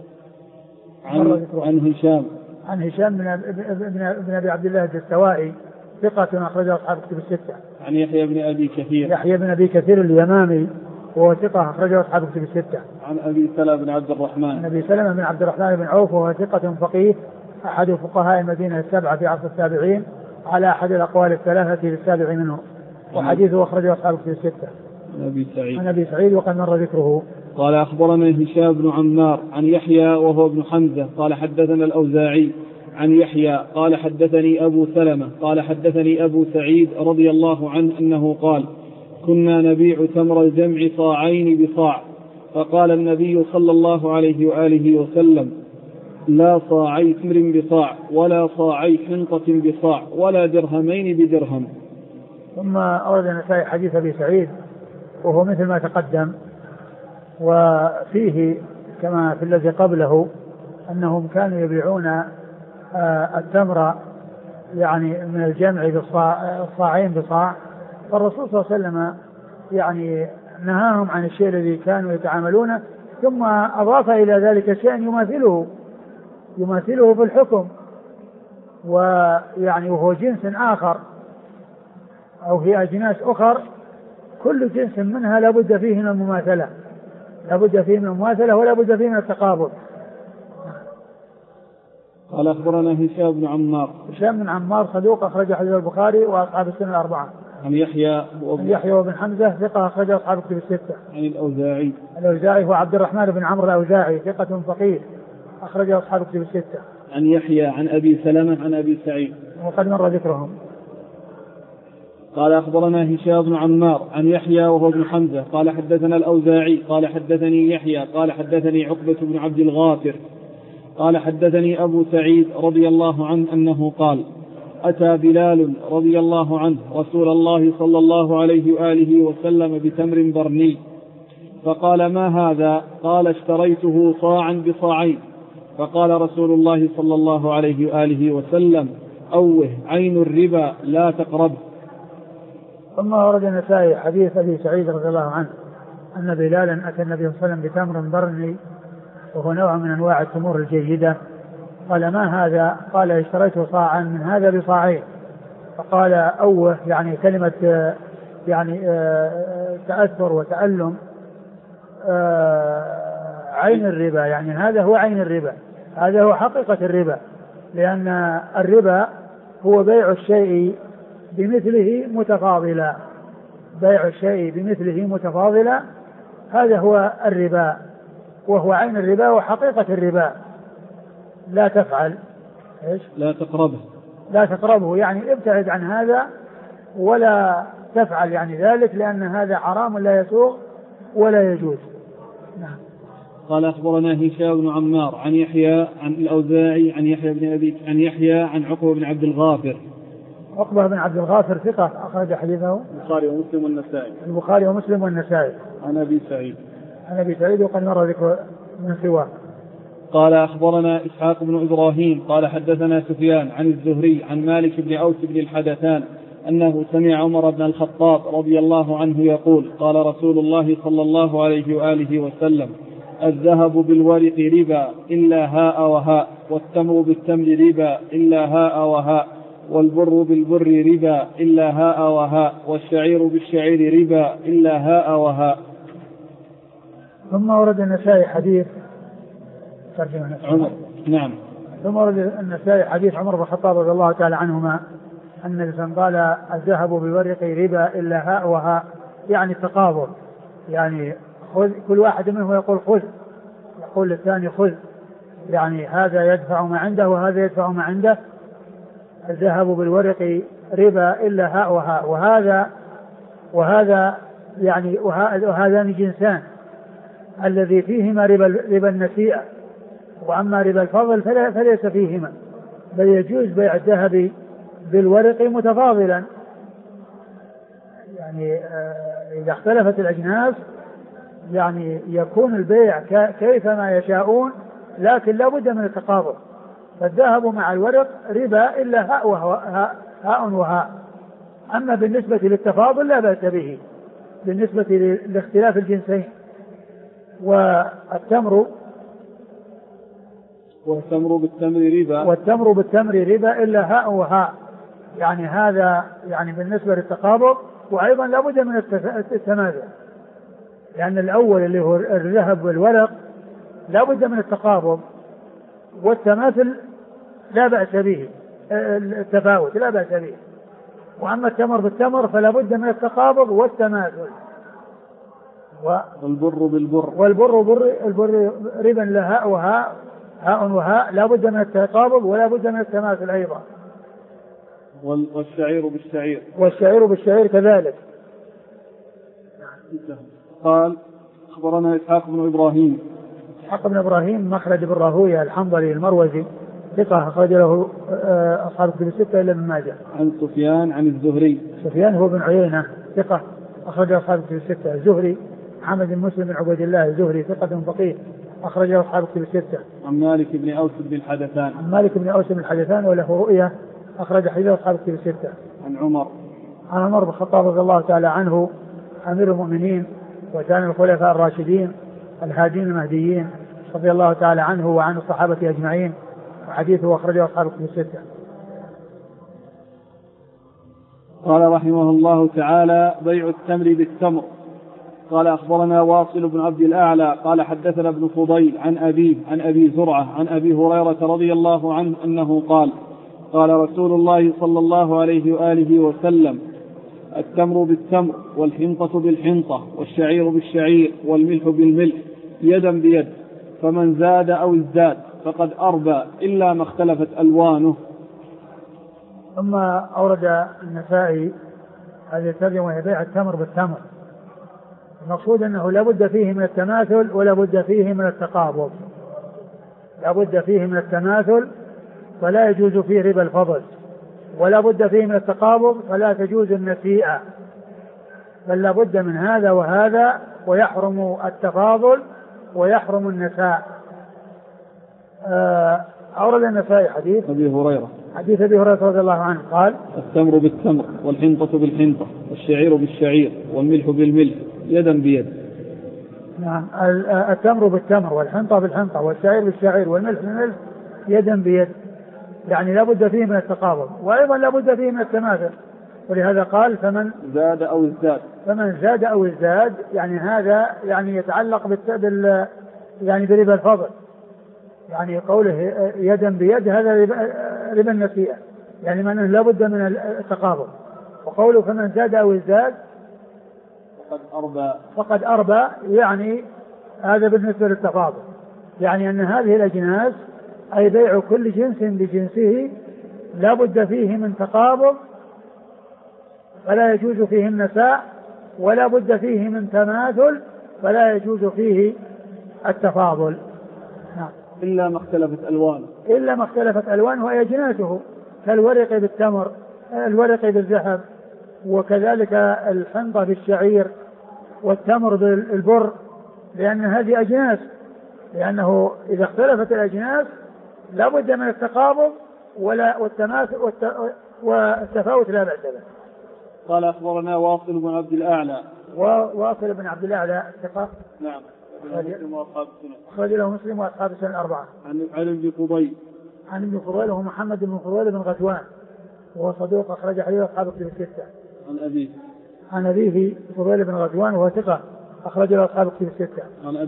عن هشام بن أبي عبد الله الدستوائي ثقة أخرجه أصحاب الكتب الستة. عن يحيى بن أبي كثير اليمامي وهو ثقة أخرجه أصحاب الكتب الستة. عن أبي سلمة بن عبد الرحمن بن عوف وهو ثقة فقيه أحد فقهاء المدينة السبعة في عصر التابعين على أحد الأقوال الثلاثة للسابع منه، وحديثه أخرجه أصحاب الكتب الستة. عن أبي سعيد وقد مر ذكره. قال أخبرنا هشام بن عمار عن يحيى وهو ابن حمزة قال حدثنا الأوزاعي عن يحيى قال حدثني أبو سلمة قال حدثني أبو سعيد رضي الله عنه أنه قال كنا نبيع تمر الجمع صاعين بصاع، فقال النبي صلى الله عليه وآله وسلم لا صاعي تمر بصاع ولا صاعي حنطة بصاع ولا درهمين بدرهم. ثم أورد النسائي حديث أبي سعيد وهو مثل ما تقدم، وفيه كما في الذي قبله أنهم كانوا يبيعون التمر يعني من الجمع بالصاعين بصاع، فالرسول صلى الله عليه وسلم يعني نهاهم عن الشيء الذي كانوا يتعاملونه ثم أضاف إلى ذلك شيئا يماثله في الحكم، ويعني وهو جنس آخر أو في أجناس أخر، كل جنس منها لا بد فيه من المماثلة، لا بد فيه من المماثلة ولا بد فيه من التقابل. قال أخبرنا هشام بن عمار. هشام بن عمار صدوق أخرج حديث البخاري وأصحاب السنة الأربعة. عن يحيى وابن حمزة ثقة أخرج أصحاب الكتب الستة. عن الأوزاعي هو عبد الرحمن بن عمرو الأوزاعي ثقة فقيه أخرج أصحاب الكتب الستة. عن يحيى عن أبي سلمة عن أبي سعيد وقد مر ذكرهم. قال أخبرنا هشام بن عمار عن يحيى وهو ابن حمزة قال حدثنا الأوزاعي قال حدثني يحيى قال حدثني عقبة بن عبد الغافر قال حدثني أبو سعيد رضي الله عنه أنه قال أتى بلال رضي الله عنه رسول الله صلى الله عليه وآله وسلم بتمر برني فقال ما هذا؟ قال اشتريته صاعا بصاعين. فقال رسول الله صلى الله عليه وآله وسلم أوه عين الربا لا تقربه. ثم ورد النسائي حديث أبي سعيد رضي الله عنه أن بلالا أتى النبي صلى الله عليه وسلم بتمر برني وهو نوع من أنواع التمور الجيدة. قال ما هذا؟ قال اشتريته صاعا من هذا بصاعين. فقال أوه يعني كلمة يعني تأثر وتألم عين الربا، يعني هذا هو عين الربا، هذا هو حقيقة الربا، لأن الربا هو بيع الشيء بمثله متفاضلا، بيع الشيء بمثله متفاضلا، هذا هو الربا وهو عين الربا وحقيقة الربا. لا تفعل إيش؟ لا تقربه يعني ابتعد عن هذا ولا تفعل يعني ذلك، لأن هذا حرام لا يسوغ ولا يجوز. نعم. قال أخبرنا هشام بن عمار عن يحيى عن الأوزاعي عن يحيى عن عقبة بن عبد الغافر. عقبة بن عبد الغافر ثقة أخرج حديثه البخاري ومسلم والنسائي. عن أبي سعيد وقد مر ذكر من سواه. قال أخبرنا إسحاق بن إبراهيم قال حدثنا سفيان عن الزهري عن مالك بن أوس بن الحدثان أنه سمع عمر بن الخطاب رضي الله عنه يقول قال رسول الله صلى الله عليه وآله وسلم الذهب بالورق ربا إلا هاء وهاء، والتمر بالتمر ربا إلا هاء وهاء، والبر بالبر ربا إلا هاء وهاء، والشعير بالشعير ربا إلا هاء وهاء. ثم ورد النسائي حديث عمر. نعم. ثم ورد النسائي حديث عمر بن الخطاب رضي الله تعالى عنهما أن الإنسان قال الذهب بالورق ربا إلا هاء وهاء، يعني التقابض، يعني خذ، كل واحد منهم يقول خذ، يقول للثاني خذ، يعني هذا يدفع ما عنده وهذا يدفع ما عنده. الذهب بالورق ربا إلا هاء وهاء، وهذا يعني وهذان جنسان، الذي فيهما ربا النسيئة، وأما ربا الفضل فليس فيهما، بل يجوز بيع الذهب بالورق متفاضلا، يعني إذا اختلفت الأجناس يعني يكون البيع كيفما يشاءون، لكن لا بد من التقابض. فالذهب مع الورق ربا إلا هاء وهاء. أما بالنسبة للتفاضل لا بأس به بالنسبة لاختلاف الجنسين. والتمر بالتمر ربا إلا هاء وهاء، يعني هذا يعني بالنسبة للتقابض، وأيضا لا بد من التماثل، لأن الأول اللي هو الذهب والورق لا بد من التقابض، والتماثل لا بأس به، التفاوت لا بأس به. وأما التمر بالتمر فلا بد من التقابض والتماثل. والبر ربا لا هاء وهاء، لا بد من التقابض ولا بد من التماثل أيضا. والشعير بالشعير كذلك. قال أخبرنا إسحاق بن إبراهيم مخلد بن راهويه الحنظلي المروزي ثقة أخرج له أصحاب الكتب الستة إلا ابن ماجه. عن سفيان عن الزهري. سفيان هو بن عيينة ثقة أخرج أصحاب الكتب الستة. الزهري محمد بن مسلم بن عبيد الله الزهري ثقة فقيه أخرج أصحاب الكتب الستة. عن مالك بن أوس بن الحدثان وله رؤية أخرج حديث أصحاب الكتب الستة. عن عمر بن الخطاب رضي الله تعالى عنه أمير المؤمنين وكان الخلفاء الراشدين الهادين المهديين رضي الله تعالى عنه وعن الصحابة أجمعين، وحديثه أخرجه أصحاب الكتب الستة. قال رحمه الله تعالى: بيع التمر بالتمر. قال أخبرنا واصل بن عبد الأعلى قال حدثنا ابن فضيل عن أبيه عن أبي زرعة عن أبي هريرة رضي الله عنه أنه قال: قال رسول الله صلى الله عليه وآله وسلم: التمر بالتمر والحنطة بالحنطة والشعير بالشعير والملح بالملح يدا بيد، فمن زاد أو ازداد فقد أربى إلا ما اختلفت ألوانه. ثم أورد النسائي هذه الترجمة وهي بيع التمر بالتمر. المقصود أنه لا بد فيه من التماثل ولا بد فيه من التقابض. لا بد فيه من التماثل فلا يجوز فيه ربا الفضل، ولا بد فيه من التقابض فلا تجوز النسيئة، بل لا بد من هذا وهذا، ويحرم التفاضل ويحرم النساء. أورد النسائي حديث أبي هريرة رضي الله عنه قال: التمر بالتمر والحنطة بالحنطة والشعير بالشعير والملح بالملح يدا بيد. نعم، التمر بالتمر والحنطة بالحنطة والشعير بالشعير والملح بالملح يدا بيد، يعني لا بد فيه من التقابض، وأيضا لا بد فيه من التماثل. ولهذا قال: فمن زاد أو ازداد، يعني هذا يعني يتعلق يعني بربا الفضل، يعني قوله يدا بيد هذا ربا النسيئة، يعني معناه لا بد من التقابض. وقوله فمن زاد أو ازداد فقد أربى، يعني هذا بالنسبة للتفاضل، يعني أن هذه الأجناس أي بيع كل جنس بجنسه لا بد فيه من تقابض، فلا يجوز فيه النساء، ولا بد فيه من تماثل فلا يجوز فيه التفاضل. نعم. إلا ما اختلفت ألوانه وهي أجناسه، كالورق بالتمر، الورق بالذهب، وكذلك الحنطة بالشعير والتمر بالبر، لأن هذه أجناس، لأنه إذا اختلفت الأجناس لا بد من التقابض والتماثل والتفاوت لا بأس به. قال أخبرنا واصل بن عبد الأعلى. واصل بن عبد الأعلى ثقة. نعم. أخرج له مسلم وأصحاب السنة الأربعة. عن ابن فضيل. عن ابن فضيل وهو محمد بن فضيل بن غزوان، وهو صدوق أخرج حديث أصحاب الكتب الستة. عن أبيه فضيل بن غزوان وهو ثقة أخرج له أصحاب الكتب الستة.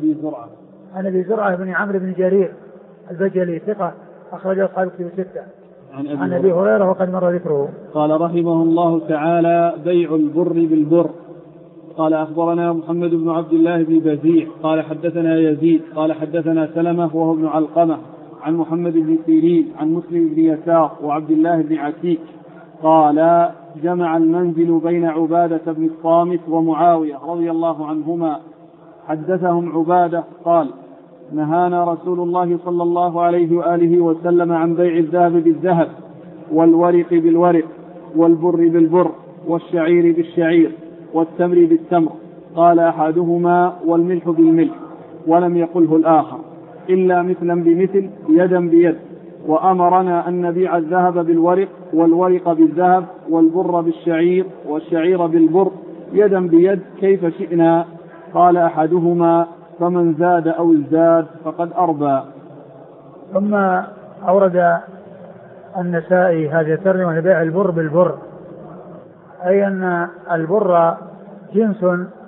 عن أبي زرعة بن عمرو بن جرير البجلي ثقة أخرج أصحاب الكتب الستة. عن أبي هريرة وقد مر ذكره. قال رحمه الله تعالى: بيع البر بالبر. قال أخبرنا محمد بن عبد الله بن بزيع قال حدثنا يزيد قال حدثنا سلمة وهو ابن علقمة عن محمد بن سيرين عن مسلم بن يسار وعبد الله بن عتيك قال: جمع المنزل بين عبادة بن الصامت ومعاوية رضي الله عنهما. حدثهم عبادة قال: نهانا رسول الله صلى الله عليه وآله وسلم عن بيع الذهب بالذهب والورق بالورق والبر بالبر والشعير بالشعير والتمر بالتمر، قال أحدهما: والملح بالملح، ولم يقله الآخر، إلا مثلا بمثل يدا بيد، وأمرنا أن نبيع الذهب بالورق والورق بالذهب والبر بالشعير والشعير بالبر يدا بيد كيف شئنا. قال أحدهما: فمن زاد أو ازداد فقد أربى. ثم أورد النسائي هذه الترجمة بيع البر بالبر، أي أن البر جنس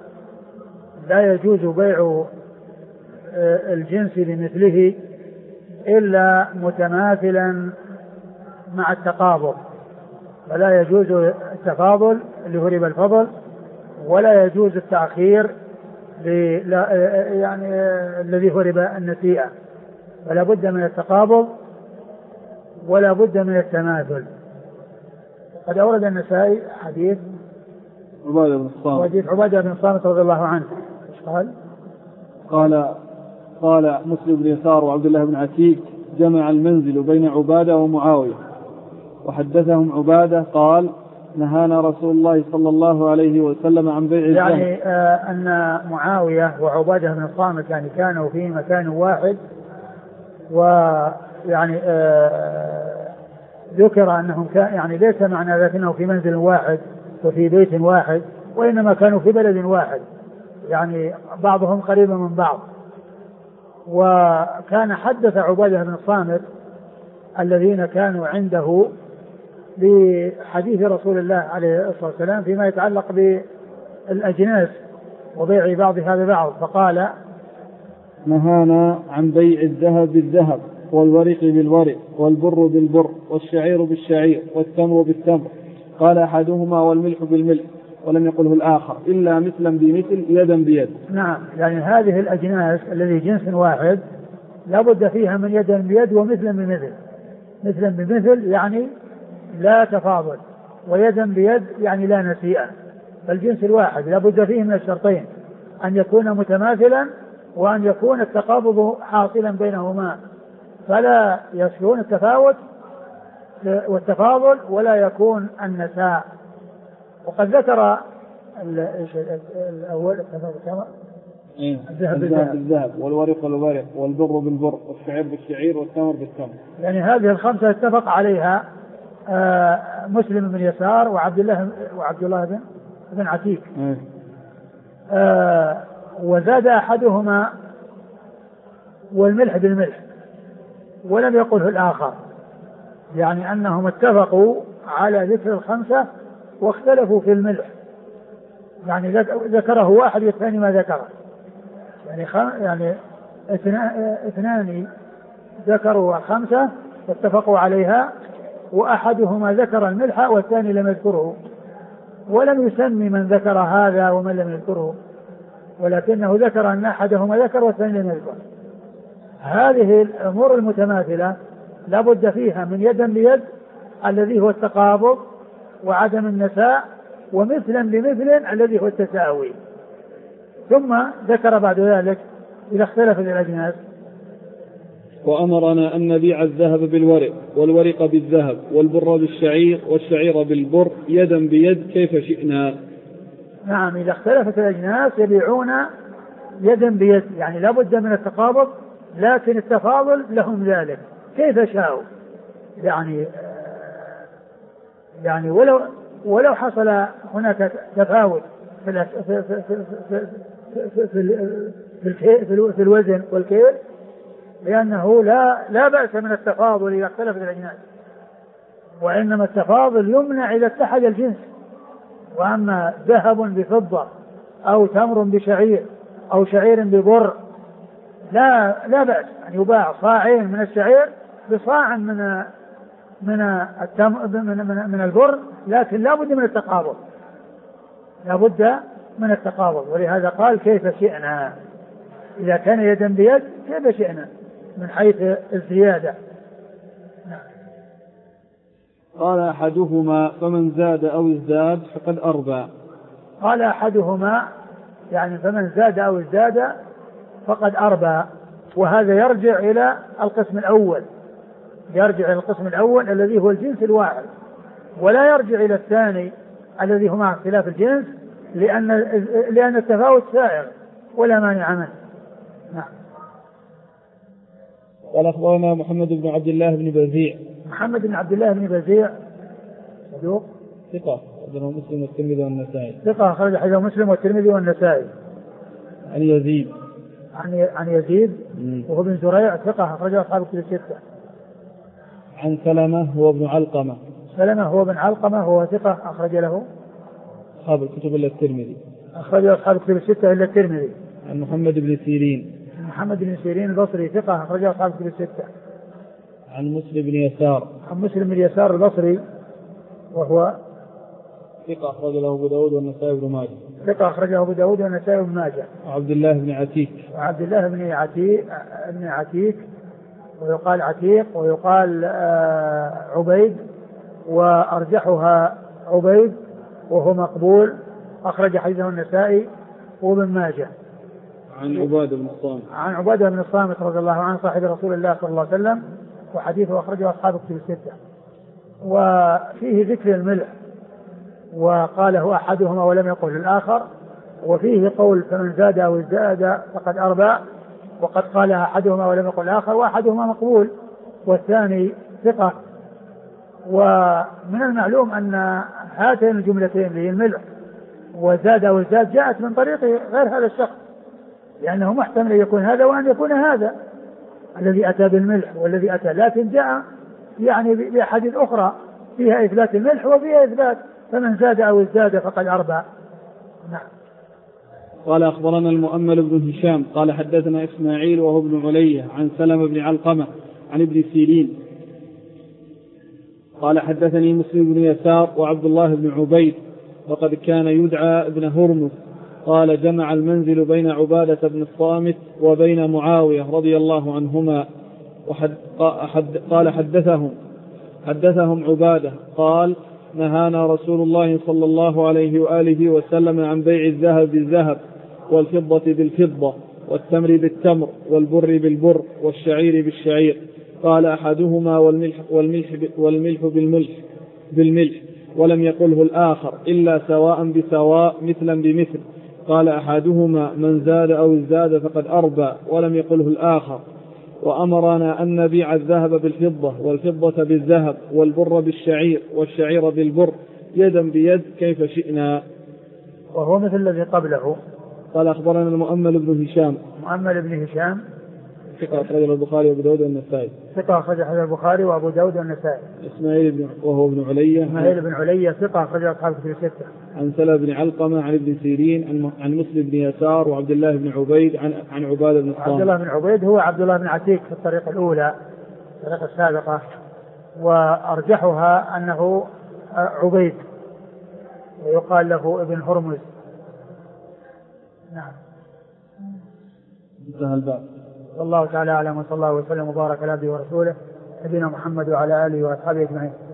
لا يجوز بيع الجنس بمثله إلا متماثلا مع التقابض، فلا يجوز التفاضل اللي هو ربا الفضل، ولا يجوز التأخير يعني الذي هو ربا النسيئة، فلا بد من التقابض ولا بد من التماثل. قد أورد النسائي حديث عبادة بن الصامت رضي الله عنه. ايش قال مسلم بن يسار وعبد الله بن عتيك: جمع المنزل بين عبادة ومعاوية. وحدثهم عبادة قال: نهانا رسول الله صلى الله عليه وسلم عن بيع الذهب. يعني أن معاوية وعبادة بن الصامت يعني كانوا في مكان واحد، ويعني ذكر أنهم يعني ليس معنى ذلك أنه في منزل واحد وفي بيت واحد، وإنما كانوا في بلد واحد، يعني بعضهم قريب من بعض، وكان حدث عبادة بن الصامت الذين كانوا عنده بحديث رسول الله عليه الصلاة والسلام فيما يتعلق بالأجناس وبيع بعضها ببعض، فقال: نهانا عن بيع الذهب بالذهب والورق بالورق والبر بالبر والشعير بالشعير والتمر بالتمر، قال أحدهما والملح بالملح، ولم يقله الآخر إلا مثلا بمثل يدا بيد. نعم، يعني هذه الأجناس الذي جنس واحد لا بد فيها من يدا بيد ومثلا بمثل. مثلا بمثل يعني لا تفاضل، ويدا بيد يعني لا نسيئة. فالجنس الواحد لا بد فيه من الشرطين: أن يكون متماثلا وأن يكون التقابض حاصلا بينهما، فلا يكون التفاوت والتفاضل ولا يكون النساء. وقد ذكر الأول الذهب بالذهب والورق بالورق والبر بالبر والشعير بالشعير والتمر بالتمر. يعني هذه الخمسة اتفق عليها مسلم بن يسار وعبد الله بن عتيك. وزاد أحدهما والملح بالملح ولم يقله الآخر، يعني أنهم اتفقوا على ذكر الخمسة واختلفوا في الملح، يعني ذكره واحد والثاني ما ذكره، يعني اثنان ذكروا الخمسة واتفقوا عليها، وأحدهما ذكر الملح والثاني لم يذكره، ولم يسمي من ذكر هذا ومن لم يذكره، ولكنه ذكر أن أحدهما ذكر والثاني لم يذكر. هذه الأمور المتماثلة لا بد فيها من يدا بيد الذي هو التقابض وعدم النساء، ومثلا بمثل الذي هو التساوي. ثم ذكر بعد ذلك إذا اختلفت الأجناس: وأمرنا أن نبيع الذهب بالورق والورق بالذهب والبر بالشعير والشعير بالبر يدا بيد كيف شئنا. نعم، إذا اختلفت الأجناس يبيعون يدا بيد، يعني لا بد من التقابض، لكن التفاضل لهم ذلك كيف شاءوا. يعني ولو حصل هناك تفاوت في الوزن والكيل، لأنه لا بأس من التفاضل إذا اختلفت الأجناس، وإنما التفاضل يمنع إذا اتحد الجنس. وأما ذهب بفضة أو تمر بشعير أو شعير ببر لا بأس أن يباع صاعين من الشعير بصاع من البر، لكن لا بد من التقابض، لا بد من التقابض. ولهذا قال كيف شئنا، إذا كان يدا بيد كيف شئنا من حيث الزيادة. قال أحدهما فمن زاد أو ازداد فقد أربى. قال أحدهما يعني فمن زاد أو ازداد فقد أربى، وهذا يرجع إلى القسم الأول الذي هو الجنس الواحد، ولا يرجع إلى الثاني الذي هو مع اختلاف الجنس، لأن التفاوت سائر ولا مانع منه. نعم. قال أخبرنا محمد بن عبد الله بن بزيع. محمد بن عبد الله بن بزيع صدوق ثقة أخرجه مسلم والترمذي والنسائي. ثقة أخرجه مسلم والترمذي والنسائي. عن يزيد وهو بن زريع ثقة أخرجه أصحاب الكتب الستة. عن سلمة هو ابن علقمة. سلمة هو بن علقمة هو ثقة أخرج له أصحاب الكتب إلا الترمذي. أخرج أصحاب الكتب الستة إلا الترمذي. عن محمد بن سيرين. محمد بن سيرين البصري ثقة أخرج أصحاب الكتب الستة. عن مسلم بن يسار. عن مسلم بن يسار البصري وهو ثقة أخرج له أبو داود والنسائي بن ماجه. ثقة أخرجه أبو داود والنسائي بن ماجه. وعبد الله بن عتيك. وعبد الله بن عتيك ويقال عتيق ويقال عبيد، وأرجحها عبيد وهو مقبول، أخرج حديثه النسائي وابن ماجه. عن عبادة بن الصامت. عن عبادة بن الصامت رضي الله عنه صاحب رسول الله صلى الله عليه وسلم، وحديثه أخرجه أصحاب الكتب الستة. وفيه ذكر الملح وقاله أحدهما ولم يقل الآخر، وفيه قول فمن زاد أو ازداد فقد أربى، وقد قال أحدهما ولم يقل الآخر، وأحدهما مقبول والثاني ثقة. ومن المعلوم أن هاتين الجملتين اللي هي الملح وزاد أو ازداد جاءت من طريق غير هذا الشخص، لأنه محتمل أن يكون هذا وأن يكون هذا الذي أتى بالملح والذي أتى، لكن جاء يعني بأحاديث أخرى فيها إثبات الملح وفيها إثبات فمن زاد أو ازداد فقد أربى. نعم. قال أخبرنا المؤمل بن هشام قال حدثنا إسماعيل وهو ابن علية عن سلمة بن علقمة عن ابن سيرين قال حدثني مسلم بن يسار وعبد الله بن عبيد وقد كان يدعى ابن هرمز قال جمع المنزل بين عبادة بن الصامت وبين معاوية رضي الله عنهما قال حدثهم عبادة قال نهانا رسول الله صلى الله عليه وآله وسلم عن بيع الذهب بالذهب والفضة بالفضة والتمر بالتمر والبر بالبر والشعير بالشعير. قال أحدهما والملح بالملح ولم يقله الآخر إلا سواء بسواء مثلا بمثل. قال أحدهما من زاد أو ازداد فقد أربى ولم يقله الآخر. وأمرنا أن نبيع الذهب بالفضة والفضة بالذهب والبر بالشعير والشعير بالبر يدا بيد كيف شئنا. وهو مثل الذي قبله. قال أخبرنا المؤمل بن هشام. مؤمل بن هشام ثقة أخرجه البخاري وأبو داود والنسائي. ثقة أخرجه البخاري وأبو داود والنسائي. إسماعيل وهو ابن علية. إسماعيل بن علية ثقة أخرجه أصحاب الكتب الستة. عن سلمة بن علقمة عن ابن سيرين عن مسلم بن يسار وعبد الله بن عبيد عن عبادة بن الصامت. عبد الله بن عبيد هو عبد الله بن عتيق في الطريقة الأولى الطريقة السابقة، وأرجحها أنه عبيد ويقال له ابن هرمز. نعم. انتهى الباب. والله تعالى أعلم وصلى الله وسلم وبارك على عبده ورسوله نبينا محمد وعلى آله وأصحابه أجمعين.